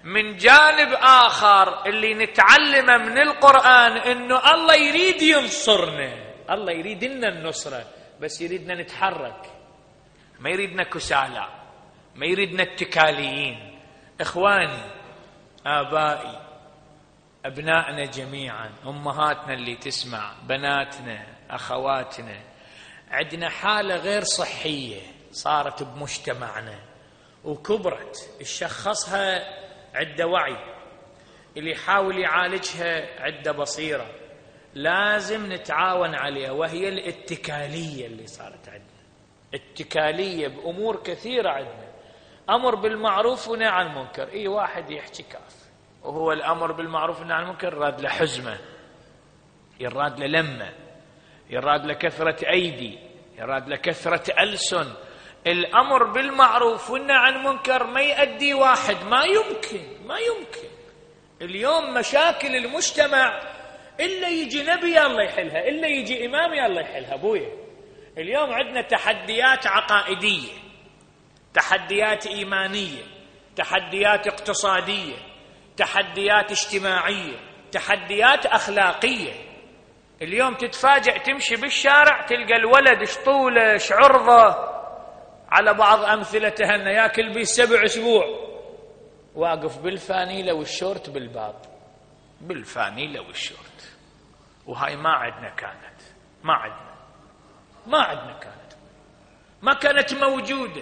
من جانب آخر اللي نتعلمه من القرآن إنه الله يريد ينصرنا، الله يريد لنا النصرة، بس يريدنا نتحرك، ما يريدنا كسالى، ما يريدنا اتكاليين. إخواني، آبائي، أبنائنا جميعا، أمهاتنا اللي تسمع، بناتنا، أخواتنا، عندنا حالة غير صحية صارت بمجتمعنا وكبرت، الشخصها عنده وعي، اللي يحاول يعالجها عنده بصيرة، لازم نتعاون عليها، وهي الاتكالية اللي صارت عندنا. اتكالية بأمور كثيرة عندنا، أمر بالمعروف ونهي عن المنكر. إيه واحد يحكي كاف، وهو الأمر بالمعروف ونهي عن المنكر يراد له حزمة، يراد له لمة، يراد له كثرة أيدي، يراد له كثرة ألسن. الأمر بالمعروف والنهي عن المنكر ما يؤدي واحد، ما يمكن ما يمكن. اليوم مشاكل المجتمع إلا يجي نبي الله يحلها، إلا يجي إمام الله يحلها. أبويا اليوم عندنا تحديات عقائدية، تحديات إيمانية، تحديات اقتصادية، تحديات اجتماعية، تحديات أخلاقية. اليوم تتفاجأ تمشي بالشارع تلقى الولد شطوله شعرضه، على بعض أمثلته أنه ياكل به سبع أسبوع، واقف بالفانيلة والشورت بالباب، بالفانيلة والشورت. وهاي ما عندنا كانت، ما عندنا ما عندنا كانت ما كانت موجودة.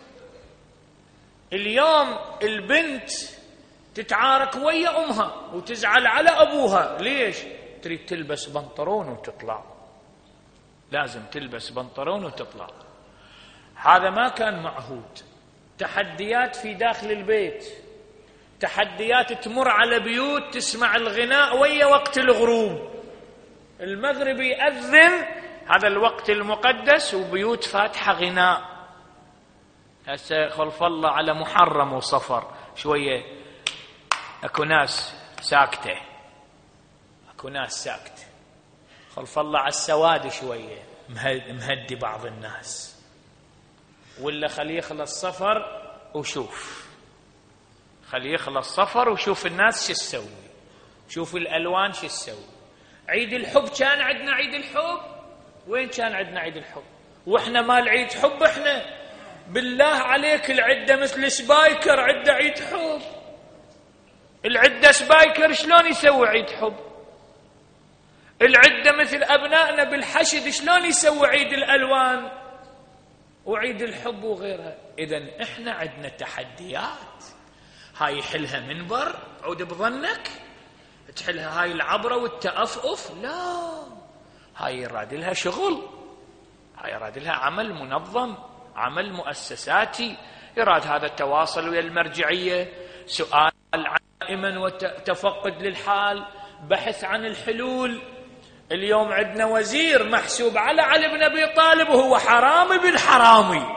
اليوم البنت تتعارك ويا أمها وتزعل على أبوها، ليش؟ تريد تلبس بنطلون وتطلع، لازم تلبس بنطلون وتطلع. هذا ما كان معهود. تحديات في داخل البيت، تحديات تمر على بيوت تسمع الغناء ويا وقت الغروب، المغرب يأذن، هذا الوقت المقدس، وبيوت فاتحة غناء. هسه خلف الله على محرم وصفر شوية اكو ناس ساكتة، اكو ناس ساكتة، خلف الله على السواد شوية مهدي بعض الناس، ولا خليه يخلص صفر وشوف، خليه يخلص صفر وشوف الناس شو تسوي، شوف الألوان شو تسوي. عيد الحب كان عندنا عيد الحب، وين كان عندنا عيد الحب؟ واحنا مال عيد حب احنا؟ بالله عليك العدة مثل سبايكر عدة عيد حب، العدة سبايكر شلون يسوي عيد حب؟ العدة مثل أبنائنا بالحشد شلون يسوي عيد الألوان وعيد الحب وغيرها؟ إذن إحنا عندنا تحديات، هاي يحلها منبر عود بظنك، تحلها هاي العبرة والتأفؤف؟ لا، هاي يراد لها شغل، هاي يراد لها عمل منظم، عمل مؤسساتي، يراد هذا التواصل ويا المرجعية، سؤال دائما وتفقد للحال، بحث عن الحلول. اليوم عندنا وزير محسوب على علي بن أبي طالب وهو حرامي بالحرامي،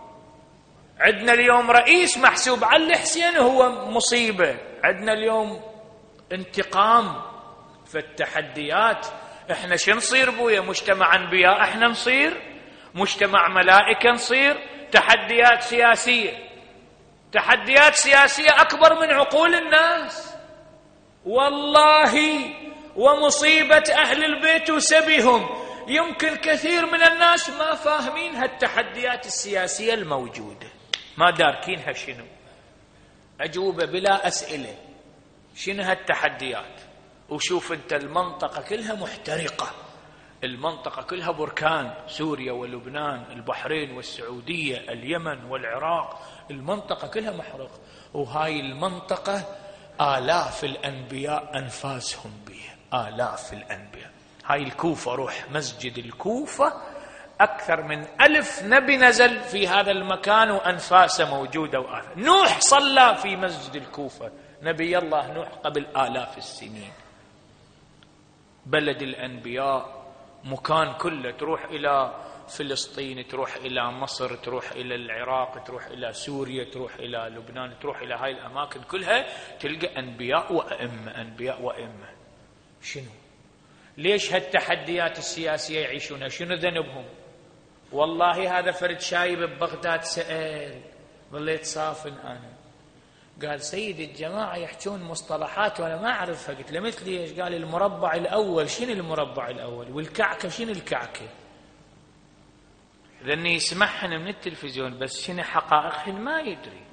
عندنا اليوم رئيس محسوب على الحسين وهو مصيبة، عندنا اليوم انتقام. فالتحديات احنا شو نصير بويا؟ مجتمع انبياء احنا نصير؟ مجتمع ملائكة نصير؟ تحديات سياسية، تحديات سياسية أكبر من عقول الناس والله. ومصيبة أهل البيت وسبيهم، يمكن كثير من الناس ما فاهمين هالتحديات السياسية الموجودة، ما داركينها شنو، أجوبة بلا أسئلة، شنو هالتحديات؟ وشوف أنت المنطقة كلها محترقة، المنطقة كلها بركان، سوريا ولبنان، البحرين والسعودية، اليمن والعراق، المنطقة كلها محرقة. وهاي المنطقة آلاف الأنبياء أنفاسهم بها، آلاف الأنبياء. هاي الكوفة، روح مسجد الكوفة، أكثر من ألف نبي نزل في هذا المكان وأنفاسه موجودة وآثار. نوح صلى في مسجد الكوفة، نبي الله نوح قبل آلاف السنين. بلد الأنبياء، مكان كله، تروح إلى فلسطين، تروح إلى مصر، تروح إلى العراق، تروح إلى سوريا، تروح إلى لبنان، تروح إلى هاي الأماكن كلها تلقى أنبياء وأئمة، أنبياء وأئمة. شنو؟ ليش هالتحديات السياسية يعيشونها؟ شنو ذنبهم؟ والله هذا فرد شايب ببغداد سأل، ظليت صافن أنا، قال سيد الجماعة يحجون مصطلحات وأنا ما أعرفها. قلت له مثل إيش؟ قال المربع الأول. شنو المربع الأول؟ والكعكة شنو الكعكة؟ لأني يسمعهن من التلفزيون بس شنو حقائقهن ما يدري.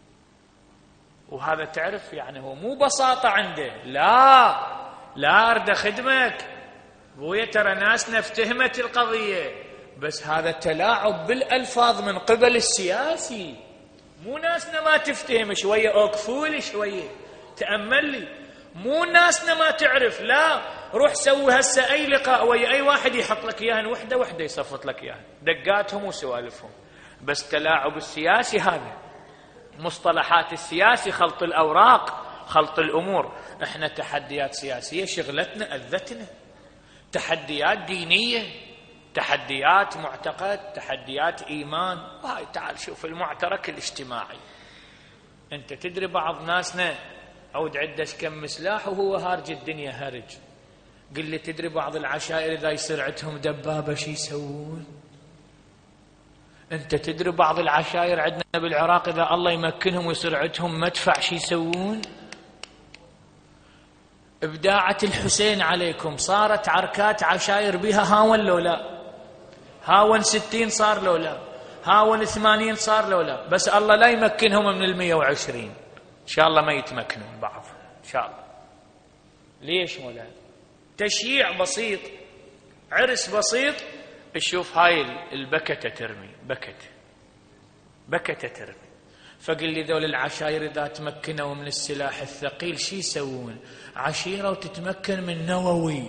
وهذا تعرف يعني هو مو بساطة عنده، لا لا أرد أخدمك بويا، ترى ناسنا افتهمت القضية، بس هذا تلاعب بالألفاظ من قبل السياسي، مو ناسنا ما تفتهم. شوية أوقفولي، شوية تأمل لي، مو ناسنا ما تعرف، لا روح سوي هسه أي لقاء ويا أي واحد يحط لك إياهن وحدة وحدة يصفط لك إياهن، دقاتهم وسوالفهم. بس تلاعب السياسي هذا، مصطلحات السياسي، خلط الأوراق، خلط الأمور. إحنا تحديات سياسية شغلتنا أذتنا، تحديات دينية، تحديات معتقد، تحديات إيمان. هاي تعال شوف المعترك الاجتماعي. أنت تدري بعض ناسنا عود عدش كم سلاح وهو هارج الدنيا هرج. قل لي تدري بعض العشائر إذا يصير عندهم دبابة شي يسوون؟ أنت تدري بعض العشائر عندنا بالعراق إذا الله يمكنهم ويصير عندهم مدفع شي يسوون؟ إبداعة الحسين عليكم صارت عركات عشائر بها هاون لو لا، هاون ستين صار لو لا، هاون ثمانين صار لو لا، بس الله لا يمكنهم من المية وعشرين. إن شاء الله ما يتمكنون بعض إن شاء الله. ليش مولانا؟ تشييع بسيط، عرس بسيط، تشوف هاي البكتة ترمي، بكتة بكتة ترمي. فقل لي ذول العشائر إذا تمكنوا من السلاح الثقيل شي يسوون؟ عشيرة وتتمكن من نووي،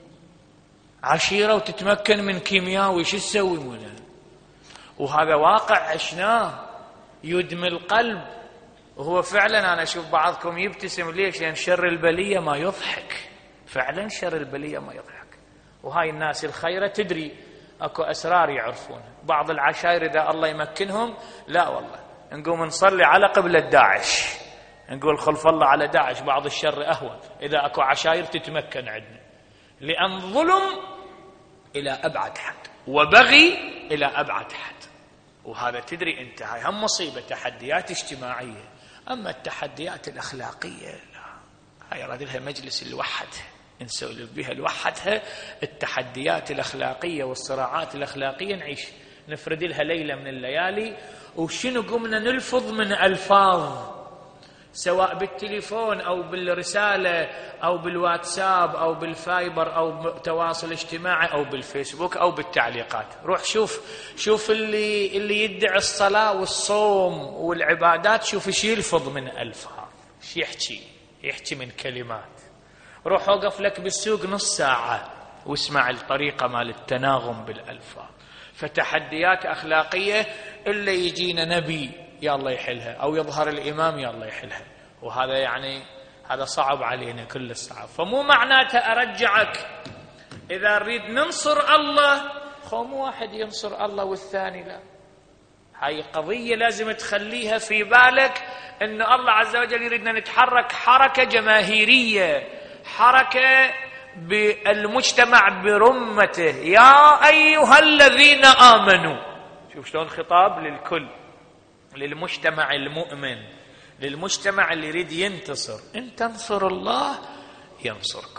عشيرة وتتمكن من كيمياوي، شو تسوي مولانا؟ وهذا واقع عشناه يدمي القلب. وهو فعلا أنا أشوف بعضكم يبتسم، ليش؟ لأن شر البلية ما يضحك، فعلا شر البلية ما يضحك. وهاي الناس الخيرة تدري أكو أسرار يعرفونها. بعض العشائر إذا الله يمكنهم، لا والله نقوم نصلي على قبلة داعش، نقول خلف الله على داعش، بعض الشر أهون إذا أكو عشائر تتمكن عندنا. لأن ظلم إلى أبعد حد وبغي إلى أبعد حد. وهذا تدري أنت هاي هم مصيبة، تحديات اجتماعية. أما التحديات الأخلاقية لا، هاي راد لها مجلس لوحدها نسولف بها لوحدها. التحديات الأخلاقية والصراعات الأخلاقية نعيش نفرد لها ليلة من الليالي. وشنو قمنا نلفظ من ألفاظ، سواء بالتليفون أو بالرسالة أو بالواتساب أو بالفايبر أو بالتواصل الاجتماعي أو بالفيسبوك أو بالتعليقات. روح شوف شوف اللي اللي يدعي الصلاة والصوم والعبادات، شوف ايش يلفظ من ألفاظ، ايش يحكي يحكي من كلمات. روح وقف لك بالسوق نص ساعة واسمع الطريقة مال التناغم بالألفاظ. فتحديات أخلاقية إلا يجينا نبي يا الله يحلها، أو يظهر الإمام يا الله يحلها. وهذا يعني هذا صعب علينا كل الصعب. فمو معناته أرجعك إذا نريد ننصر الله، خو مو واحد ينصر الله والثاني لا. هاي قضية لازم تخليها في بالك، أن الله عز وجل يريدنا نتحرك حركة جماهيرية، حركة بالمجتمع برمته. يا أيها الذين آمنوا، شوف شلون خطاب للكل، للمجتمع المؤمن، للمجتمع اللي يريد ينتصر. إن تنصروا الله ينصركم.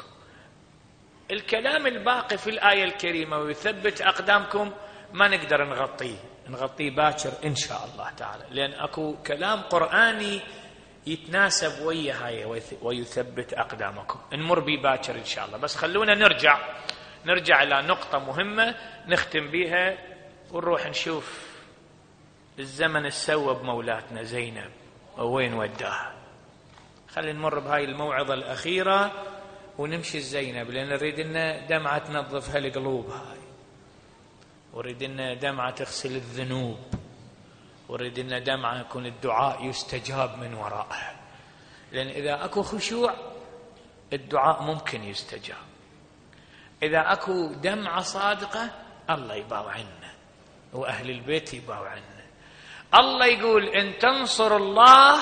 الكلام الباقي في الآية الكريمة ويثبت أقدامكم ما نقدر نغطيه، نغطيه باكر إن شاء الله تعالى، لأن أكو كلام قرآني يتناسب ويا هاي ويثبت أقدامكم، نمر بيه باكر إن شاء الله. بس خلونا نرجع نرجع إلى نقطة مهمة نختم بها ونروح نشوف الزمن السوى بمولاتنا زينب وين وداها. خلينا نمر بهاي الموعظة الأخيرة ونمشي زينب، لأن نريد لنا دمعة تنظف هالقلوب هاي، وريد لنا دمعة تغسل الذنوب، وريد لنا دمعة يكون الدعاء يستجاب من ورائها. لأن إذا أكو خشوع الدعاء ممكن يستجاب، إذا أكو دمعة صادقة الله يباوع عنا وأهل البيت يباوع عنا. الله يقول إن تنصر الله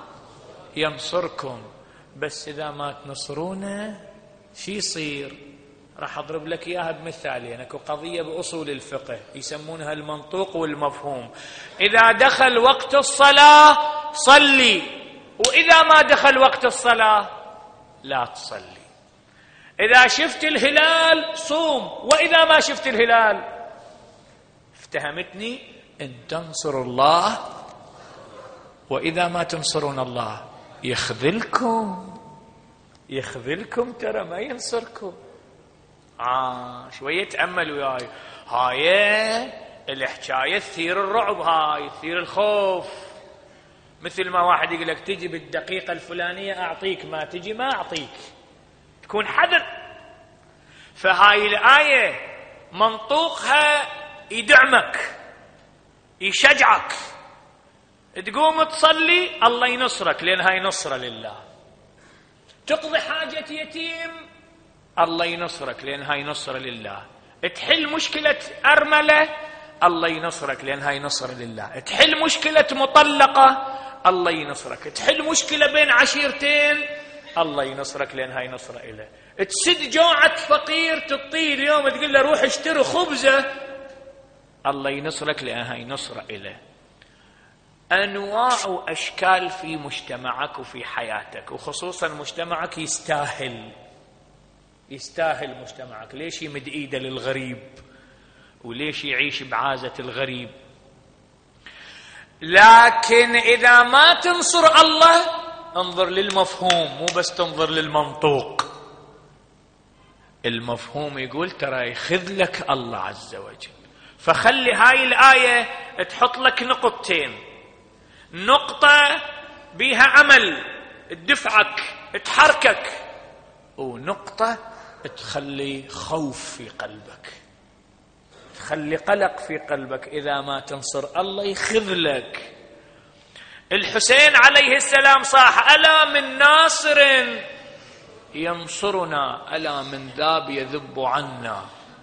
ينصركم، بس إذا ما تنصرونه شي يصير؟ راح أضرب لك إياها بمثالين. أكو قضية بأصول الفقه يسمونها المنطوق والمفهوم. إذا دخل وقت الصلاة صلي، وإذا ما دخل وقت الصلاة لا تصلي. إذا شفت الهلال صوم، وإذا ما شفت الهلال. افتهمتني؟ إن تنصروا الله وإذا ما تنصرون الله يخذلكم، يخذلكم ترى ما ينصركم. آه شوية تأمل وياي، هاي الحكاية تثير الرعب، هاي تثير الخوف. مثل ما واحد يقول لك تجي بالدقيقة الفلانية أعطيك، ما تجي ما أعطيك، تكون حذر. فهاي الآية منطوقها يدعمك يشجعك، تقوم تصلي الله ينصرك لأن هاي نصرة لله. تقضي حاجة يتيم الله ينصرك لأن هاي نصرة لله. تحل مشكلة أرملة الله ينصرك لأن هاي نصرة لله. تحل مشكلة مطلقة الله ينصرك. تحل مشكلة بين عشيرتين الله ينصرك لأن هاي نصرة إله. تسد جوعة فقير تطيه اليوم تقول له روح اشتري خبزة الله ينصرك لأن هاي نصرة إله. أنواع وأشكال في مجتمعك وفي حياتك، وخصوصا مجتمعك يستاهل يستاهل مجتمعك. ليش يمد إيده للغريب وليش يعيش بعازة الغريب؟ لكن إذا ما تنصر الله انظر للمفهوم، مو بس تنظر للمنطوق. المفهوم يقول ترى يخذلك الله عز وجل. فخلي هاي الآية تحط لك نقطتين، نقطة بيها عمل تدفعك تحركك، ونقطة تخلي خوف في قلبك، تخلي قلق في قلبك. إذا ما تنصر الله يخذلك. الحسين عليه السلام صاح ألا من ناصر ينصرنا ألا من ذاب يذب عنا.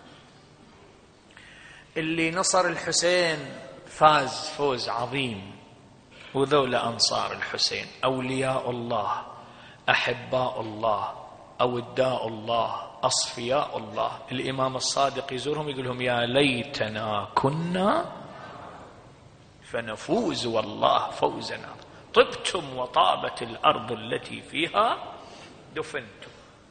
اللي نصر الحسين فاز فوز عظيم. وذولا أنصار الحسين أولياء الله، أحباء الله، أوداء الله، أصفياء الله. الإمام الصادق يزورهم يقول لهم يا ليتنا كنا فنفوز والله فوزنا، طبتم وطابت الأرض التي فيها دفنتم.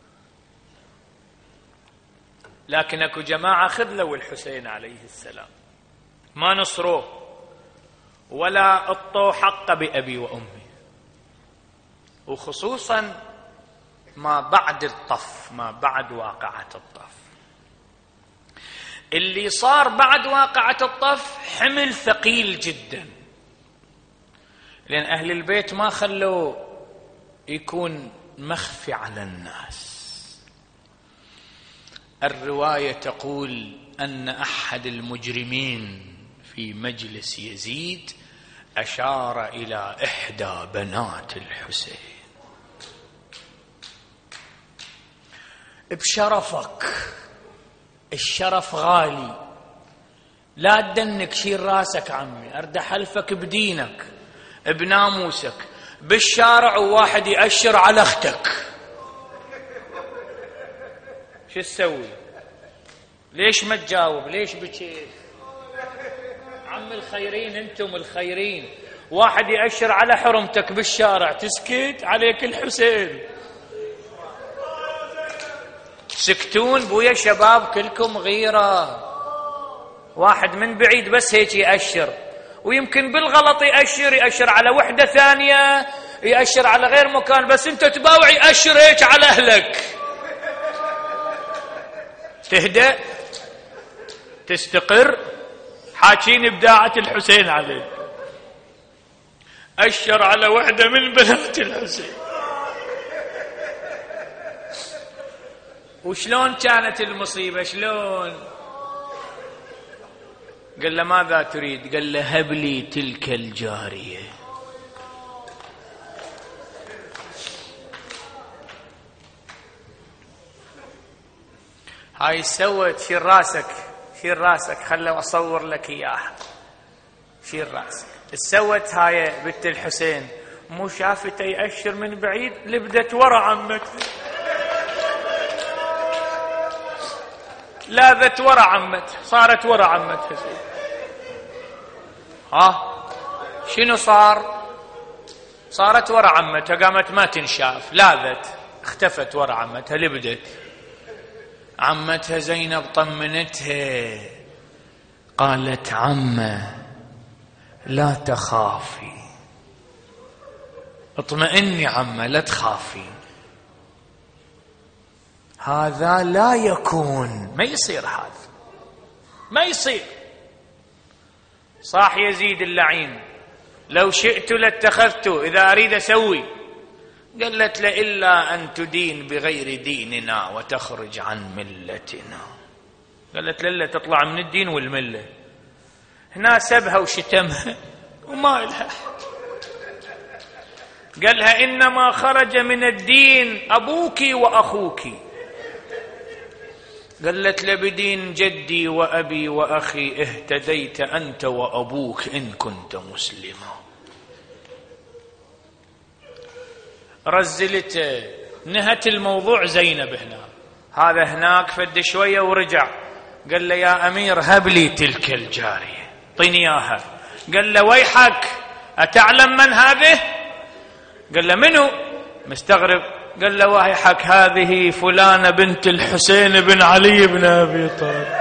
لكن اكو جماعة خذلوا الحسين عليه السلام، ما نصروه ولا اطوا حق بأبي وأمي. وخصوصا ما بعد الطف، ما بعد واقعة الطف. اللي صار بعد واقعة الطف حمل ثقيل جدا، لأن أهل البيت ما خلوا يكون مخفي على الناس. الرواية تقول أن أحد المجرمين في مجلس يزيد أشار إلى إحدى بنات الحسين. بشرفك، الشرف غالي، لا تدنك، شيل راسك عمي، أرد حلفك بدينك بناموسك. بالشارع وواحد يأشر على أختك شو تسوي؟ ليش ما تجاوب؟ ليش بكيف؟ عم الخيرين انتم الخيرين، واحد يأشر على حرمتك بالشارع تسكت؟ عليك الحسين. سكتون بويا شباب كلكم غيرة. واحد من بعيد بس هيك يأشر، ويمكن بالغلط يأشر يأشر على وحدة ثانية، يأشر على غير مكان، بس انت تباوع يأشر هيك على أهلك. تهدأ تستقر. حاكين إبداعة الحسين عليك، أشر على وحدة من بنات الحسين. وشلون كانت المصيبة؟ شلون؟ قال له ماذا تريد؟ قال له هب لي تلك الجارية. هاي سوت. شيل راسك، شيل راسك، خلوا أصور لك إياها. شيل راسك. سوت هاي بنت الحسين، مو شافته يأشر من بعيد، لبدت ورا عمته، لاذت ورا عمته، صارت ورا عمته. ها شنو صار؟ صارت ورا عمتها، قامت ما تنشاف، لاذت اختفت ورا عمتها. لبدت عمتها زينب طمنتها، قالت عمه لا تخافي، اطمئني عمه لا تخافي، هذا لا يكون، ما يصير، هذا ما يصير. صاح يزيد اللعين لو شئت لاتخذت، إذا أريد أسوي. قالت له إلا أن تدين بغير ديننا وتخرج عن ملتنا. قالت له إلا تطلع من الدين والملة. هنا سبها وشتمها وما إلها. قالها إنما خرج من الدين أبوك وأخوك. قالت له بدين جدي وأبي وأخي اهتديت أنت وأبوك إن كنت مسلما. رزلته، نهت الموضوع زينب هنا. هذا هناك فد شوية ورجع قال له يا أمير هب لي تلك الجارية، طيني إياها. قال له ويحك أتعلم من هذه؟ قال له منو؟ مستغرب. قال له ويحك هذه فلانة بنت الحسين بن علي بن أبي طالب.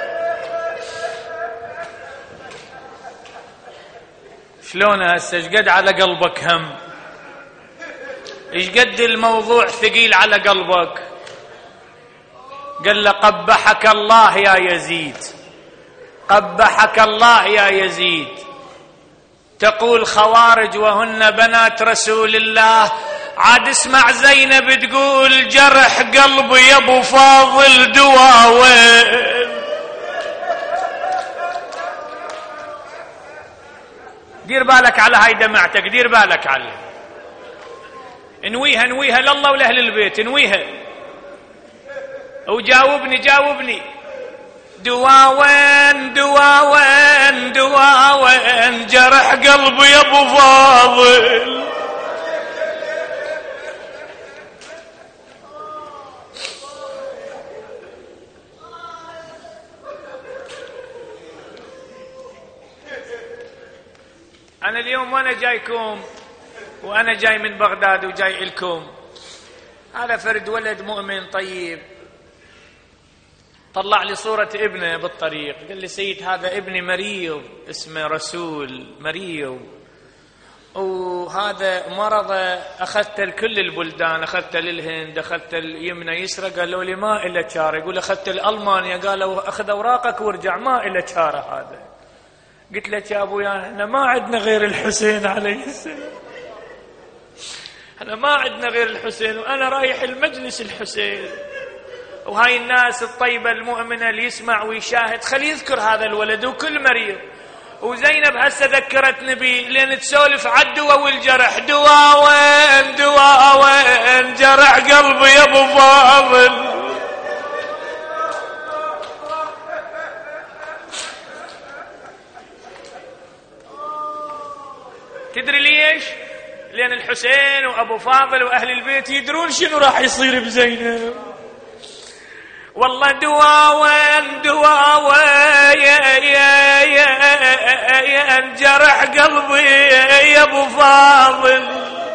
شلون هسه؟ ايش قد على قلبك هم؟ ايش قد الموضوع ثقيل على قلبك؟ قال له قبحك الله يا يزيد، قبحك الله يا يزيد، تقول خوارج وهن بنات رسول الله. عاد اسمع زينب تقول جرح قلبي يا ابو فاضل دواوين. دير بالك على هاي دمعتك، دير بالك عليها، انويها انويها لله ولأهل البيت، انويها وجاوبني جاوبني. دواوين دواوين دواوين جرح قلبي يا ابو فاضل. أنا اليوم وأنا جايكم وأنا جاي من بغداد وجاي إلكم، هذا فرد ولد مؤمن طيب طلع لي صورة ابنه بالطريق، قال لي سيد هذا ابني مريض اسمه رسول مريض، وهذا مرض أخذته لكل البلدان، أخذته للهند، أخذته اليمنى يسرى، قالوا لي ما إلا شارة. يقول أخذته لألمانيا، قالوا أخذ أوراقك وارجع، ما إلا شارة هذا. قلت لك يا أبويا احنا ما عندنا غير الحسين عليه السلام، احنا ما عندنا غير الحسين، وأنا رايح المجلس الحسين، وهاي الناس الطيبة المؤمنة اللي يسمع ويشاهد خلي يذكر هذا الولد وكل مريض. وزينب هسه ذكرتني بي لين تسولف عالدواء والجرح. دواوين دواوين جرح قلبي يا ابو فاضل. تدري ليش؟ لأن الحسين وأبو فاضل وأهل البيت يدرون شنو راح يصير بزينب. والله دواوين دواوين جرح قلبي يا أبو فاضل.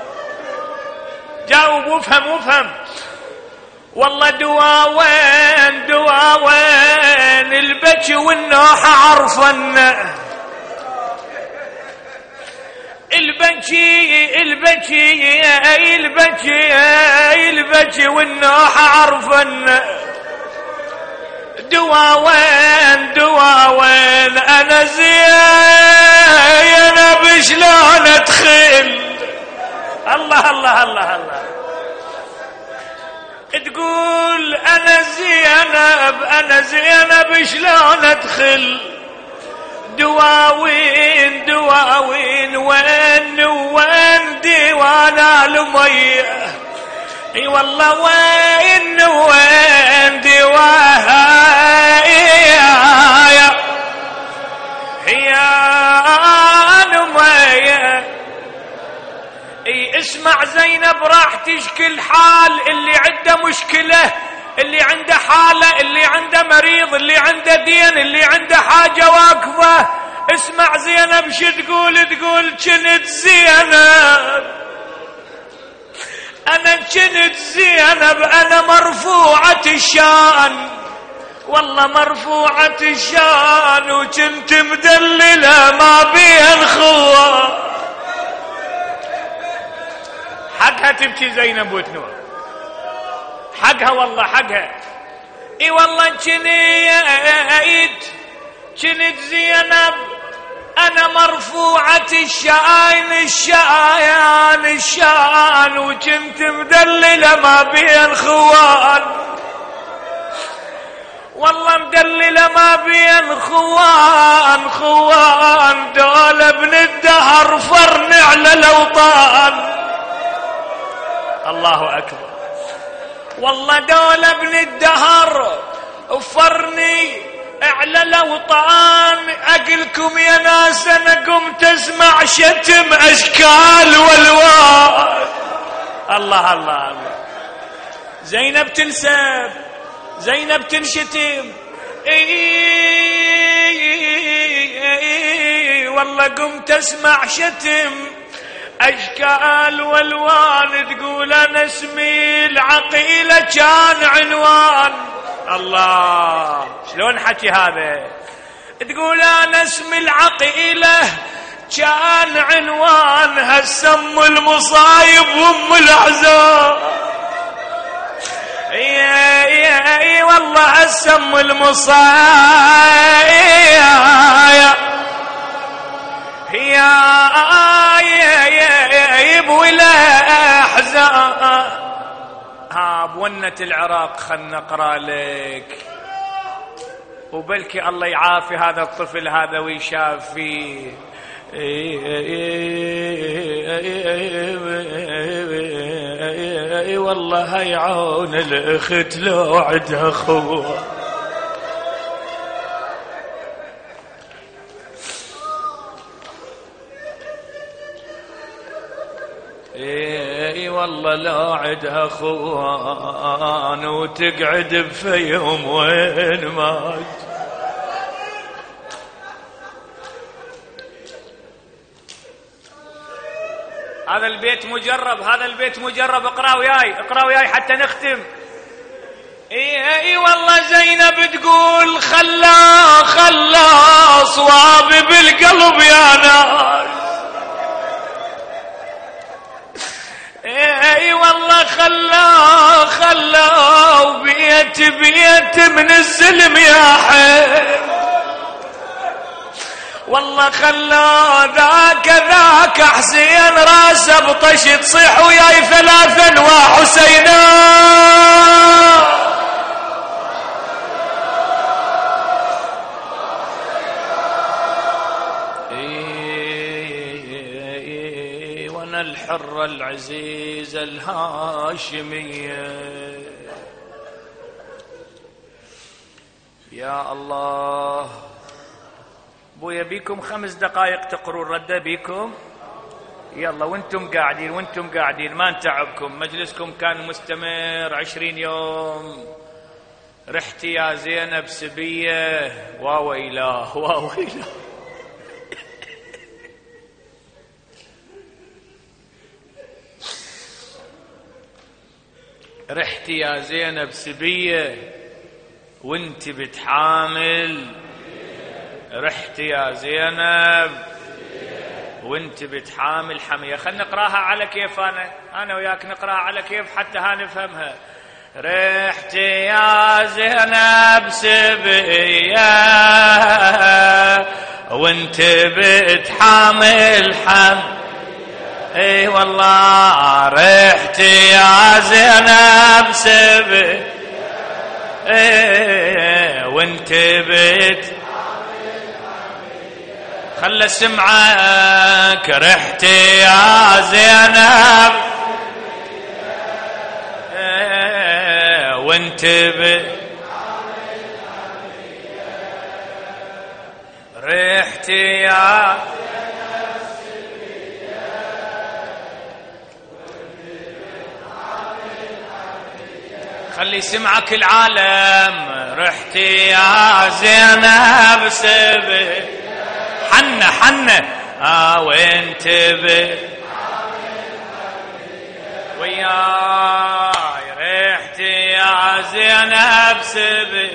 جاوب وافهم وافهم. والله دواوين دواوين البكي والنوحة عرفنا، البكي البكي البكي البكي والنوحة عرفن. دواوين دواوين أنا زينب شلون أدخل. الله الله الله الله. تقول أنا زينب أنا زينب شلون أدخل. دواوين دواوين وين وين ديوانا المية. اي والله وين وين ديواها يا المية. اي اسمع زينب راح تشكل حال اللي عنده مشكلة، اللي عنده حالة، اللي عنده مريض، اللي عنده دين، اللي عنده حاجة واقفة. اسمع زينب شو تقول؟ تقول كنت زينب أنا كنت زينب أنا مرفوعة الشان، والله مرفوعة الشان، وكنت مدللة ما بين خوة. حقها تبكي زينب وتنور، حقها والله حقها. اي والله كنت كنت زينب أنا مرفوعة الشان الشان الشان، وكنت مدللة ما بين خوان، والله مدللة ما بين خوان خوان. دول ابن الدهر فرن على الأوطان، الله أكبر. والله دول ابن الدهر فرني على الأوطان. أقلكم يا ناس أنا قمت أسمع شتم أشكال والوان. الله الله الله. زينب تنسب، زينب تنشتم، اي والله قمت أسمع شتم أشكال والوان. تقول أنا اسمي العقيلة كان عنوان. الله شلون حكي هذا؟ تقول أنا اسمي العقيلة كان عنوان، هالسم المصايب وام الأحزان. يا يا يا والله هالسم المصايب يا يا ولا أحزان. ها بونة العراق خل نقرأ لك، وبلكي الله يعافي هذا الطفل هذا ويشافيه. اي والله يعون الاخت لو عدها خوه. اي والله لو عدها خوان وتقعد بفيهم وين ما. هذا البيت مجرب، هذا البيت مجرب. اقرأ وياي، اقرأ وياي حتى نختم. اي اي والله زينب تقول خلا خلا صوابي بالقلب يا ناس. اي والله خلا خلا وبيت بيت من الزلم يا حي. والله خلا ذاك ذاك حسين راسه بطش تصيح وياي ثلاثا وحسينا. إيه وانا الحرة العزيزة الهاشمية. يا الله بويا بيكم خمس دقائق تقرون ردة بيكم. يلا وانتم قاعدين وانتم قاعدين ما نتعبكم، مجلسكم كان مستمر عشرين يوم. رحتي يا زينب سبية واويلاه واويلاه. رحتي يا زينب سبية وانت بتحامل. رحت يا زينب وانت بتحامل حمية. خلنا نقراها على كيف انا انا وياك نقراها على كيف حتى ها نفهمها. رحت يا زينب سبية وانت بتحامل حم. اي والله رحت يا زينب سبية اي وانت بت خلى سمعك. رحت يا زينب وانت ب رحت يا خلي سمعك العالم. رحت يا زينب سبي حنة حنة آه وانت ب وياي ريحتي يا زينب سبت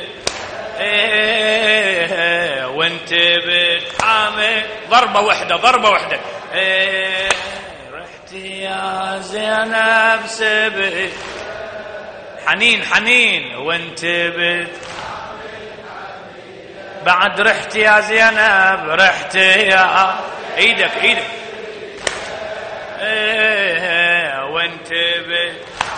ايه وانت بتحامل ضربة وحدة ضربة وحدة ايه ريحتي يا زينب سبت حنين حنين وانت بت بعد ريحتي يا زينب ريحتي يا ايدك ايدك ايه وانت بت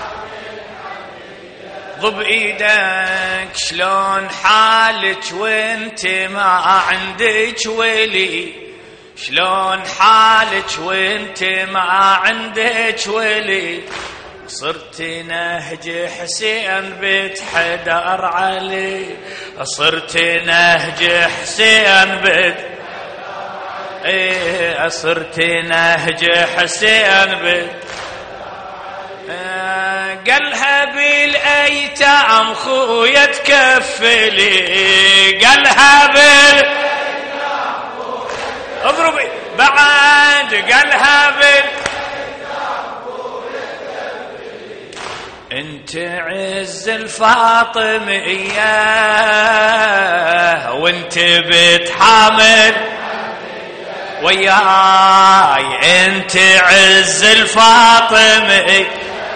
ضب ايدك شلون حالك وانت ما عندك ولي شلون حالك وانت ما عندك ولي صرت نهج حسين بتحدر علي صرت نهج حسين بت ايه صرت نهج حسين بت قالها بالايتام خويا تكفلي قالها بال اضربي بعد قالها بال انت عز الفاطمية وانت بتحامل وياي انت عز الفاطمية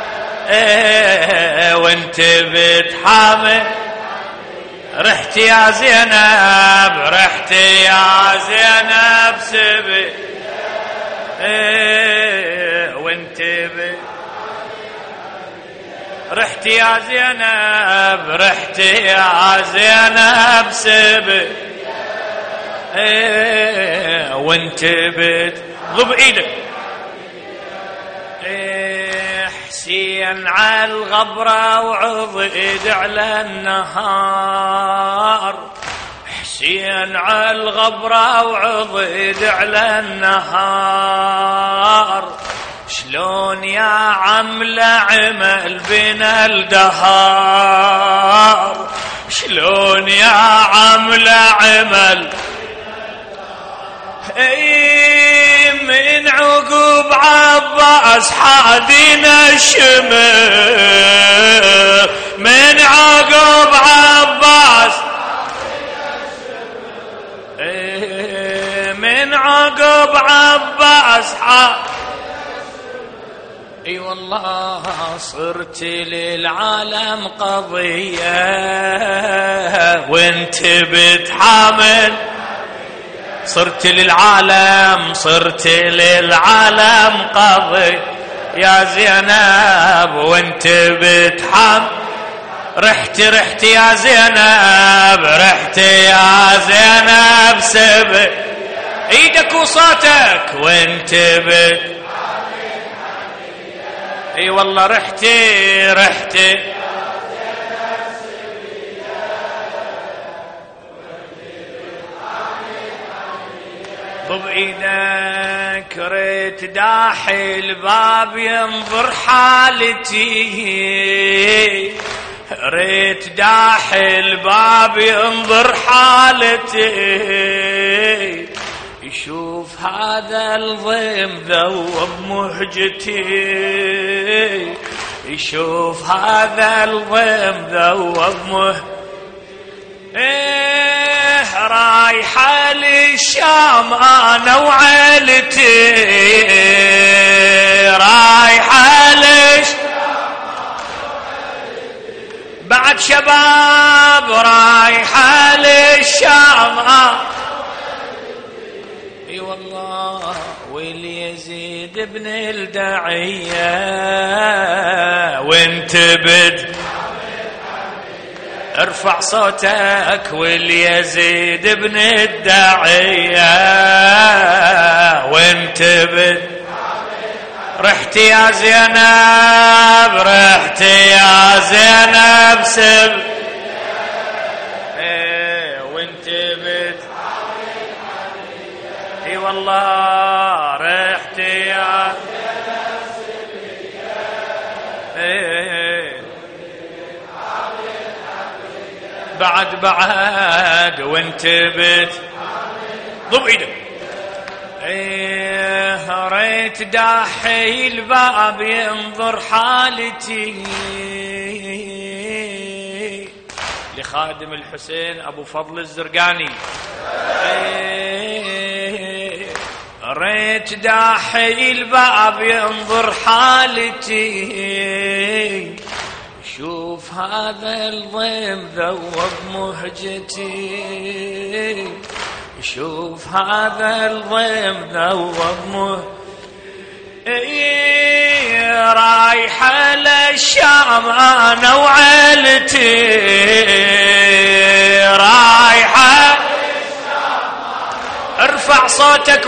ايه وانت بتحامل رحتي يا زينب رحتي يا زينب سبي ايه وانت بت رحتي يا زينب رحتي يا زينب سبي ايه وانت بت ضب ايدك ايه حسين على الغبرة وعضد على النهار حسين على الغبرة وعضد على النهار شلون يا عم لعمل بنا الدهار شلون يا عم لعمل اي من عقب عباس حادينا الشمر من عقب عباس اي من عقب عباس حادينا اي والله صرت للعالم قضية وانت بتحامل صرت للعالم صرت للعالم قضية يا زينب وانت بتحامل رحتي رحتي يا زينب رحتي يا زينب سبت ايدك وصوتك وانت بت اي والله رحتي رحتي ضب ايدك ريت داحي الباب ينظر حالتي ريت داحي الباب ينظر حالتي يشوف هذا الضيم ذوب مهجتي يشوف هذا الضيم ذوب مهجتي ايه رايحة للشام انا وعيلتي رايحة للشام بعد شباب رايحة للشام اي والله واليزيد بن الداعية وانت بد ارفع صوتك واليزيد بن الداعية وانت بد رحتي يا زينب رحتي يا زينب سب ايه وانت بد اي والله رحتي يا ايه بعد بعد وانت بت ضب ايدك ايه ريت داحي الباب ينظر حالتي لخادم الحسين ابو فضل الزرقاني. ايه ريت داحي الباب ينظر حالتي شوف هذا الضيم ذوب مهجتي شوف هذا الضيم ذوب مهجتي. إيه رايحة للشام أنا وعيلتي رايحة ارفع صوتك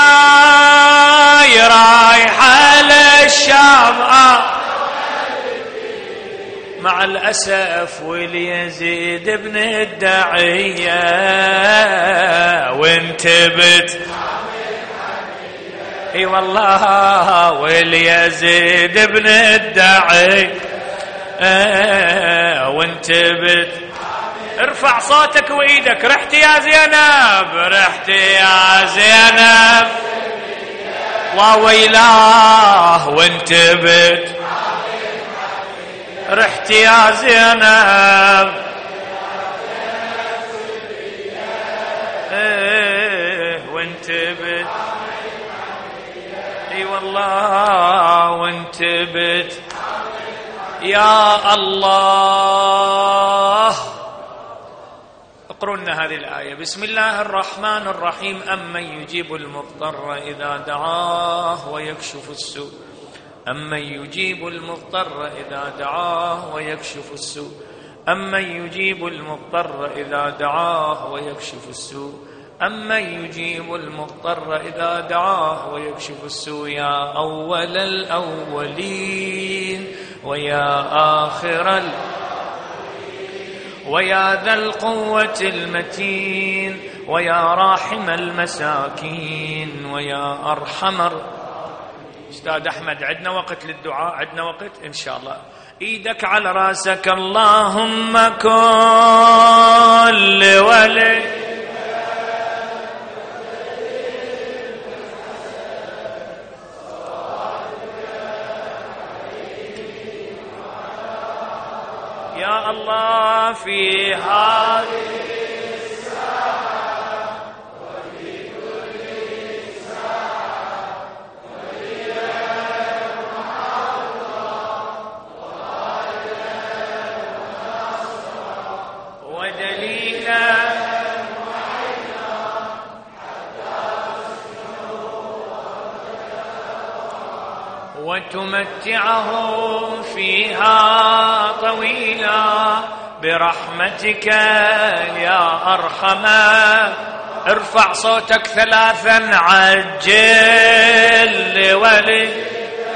وياي رايحة للشام أنا مع الأسف واليزيد بن الداعية وانتبت اي والله واليزيد بن الداعية وانتبت. ارفع صوتك وايدك رحت يا زينب رحت يا زينب وويلاه وانتبت رحت يا زينب ايه وانتبت اي والله وانتبت. يا الله اقروا لنا هذه الآية. بسم الله الرحمن الرحيم. أمن يجيب المضطر إذا دعاه ويكشف السوء أمن يجيب المضطر إذا دعاه ويكشف السوء أمن يجيب المضطر إذا دعاه ويكشف السوء أمن يجيب المضطر إذا دعاه ويكشف السوء. يا أول الأولين ويا آخر ال ويا ذا القوة المتين ويا راحم المساكين ويا أرحم. أستاذ أحمد عندنا وقت للدعاء عندنا وقت إن شاء الله. إيدك على راسك. اللهم كن لولي يا الله في هذه الساعة وفي كل ساعة وليا محافظة وغاية ونصرة ودليلا معينا حتى وتمتعه فيها طويلا برحمتك يا أرحم. ارفع صوتك ثلاثا. عجل لولي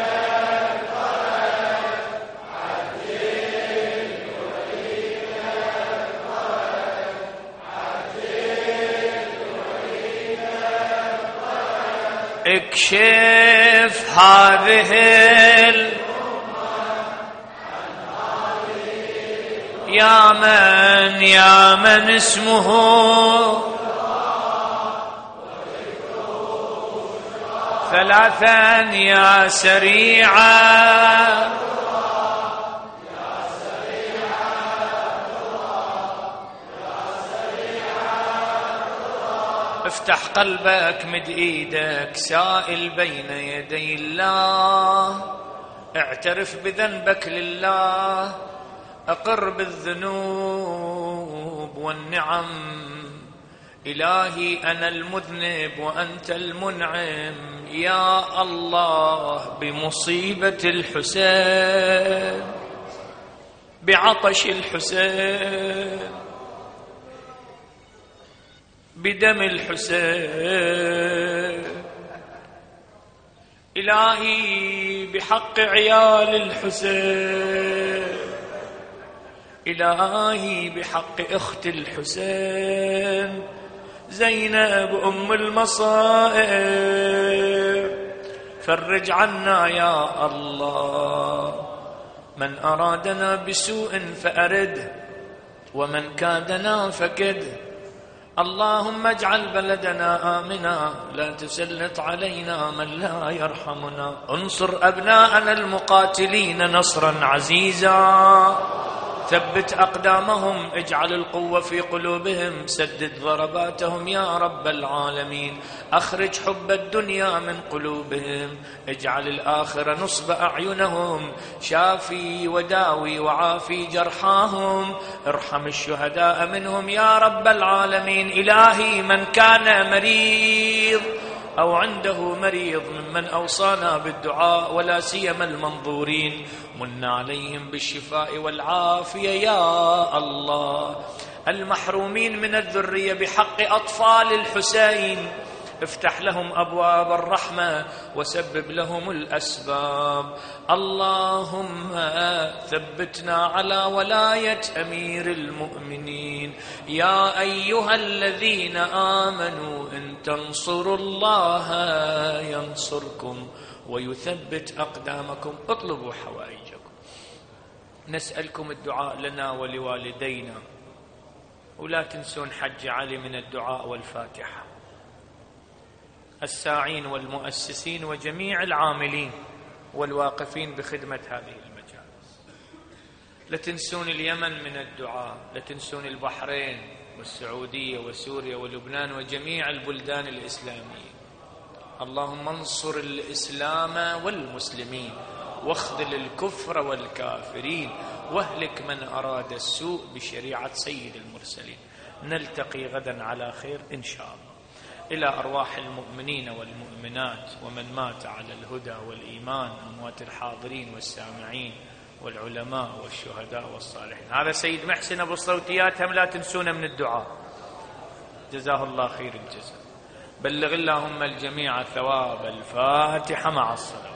اكشف هذه يا من يا من اسمه ثلاثا يا سريعا افتح قلبك مد ايدك سائل بين يدي الله اعترف بذنبك لله أقر بالذنوب والنعم. إلهي أنا المذنب وأنت المنعم. يا الله بمصيبة الحسين بعطش الحسين بدم الحسين إلهي بحق عيال الحسين إلهي بحق أخت الحسين زينب أم المصائب فرج عنا يا الله. من أرادنا بسوء فأرده ومن كادنا فكده اللهم اجعل بلدنا آمنا لا تسلط علينا من لا يرحمنا. انصر أبناءنا المقاتلين نصرا عزيزا. ثبت أقدامهم، اجعل القوة في قلوبهم، سدد ضرباتهم يا رب العالمين. أخرج حب الدنيا من قلوبهم، اجعل الآخرة نصب أعينهم. شافي وداوي وعافي جرحاهم، ارحم الشهداء منهم يا رب العالمين. إلهي من كان مريض أو عنده مريض ممن أوصانا بالدعاء ولا سيما المنظورين، من عليهم بالشفاء والعافية يا الله. المحرومين من الذرية بحق أطفال الحسين افتح لهم أبواب الرحمة وسبب لهم الأسباب. اللهم ثبتنا على ولاية أمير المؤمنين. يا أيها الذين آمنوا إن تنصروا الله ينصركم ويثبت أقدامكم. اطلبوا حوائجكم. نسألكم الدعاء لنا ولوالدينا، ولا تنسون حج علي من الدعاء والفاتحة. الساعين والمؤسسين وجميع العاملين والواقفين بخدمة هذه المجالس. لا تنسون اليمن من الدعاء، لا تنسون البحرين والسعودية وسوريا ولبنان وجميع البلدان الإسلامية. اللهم انصر الإسلام والمسلمين واخذل الكفر والكافرين واهلك من أراد السوء بشريعة سيد المرسلين. نلتقي غدا على خير إن شاء الله. إلى أرواح المؤمنين والمؤمنات ومن مات على الهدى والإيمان، أموات الحاضرين والسامعين والعلماء والشهداء والصالحين. هذا سيد محسن أبو الصوتيات، هم لا تنسونا من الدعاء، جزاه الله خير الجزاء. بلغ اللهم الجميع ثواب الفاتحة مع الصلاة.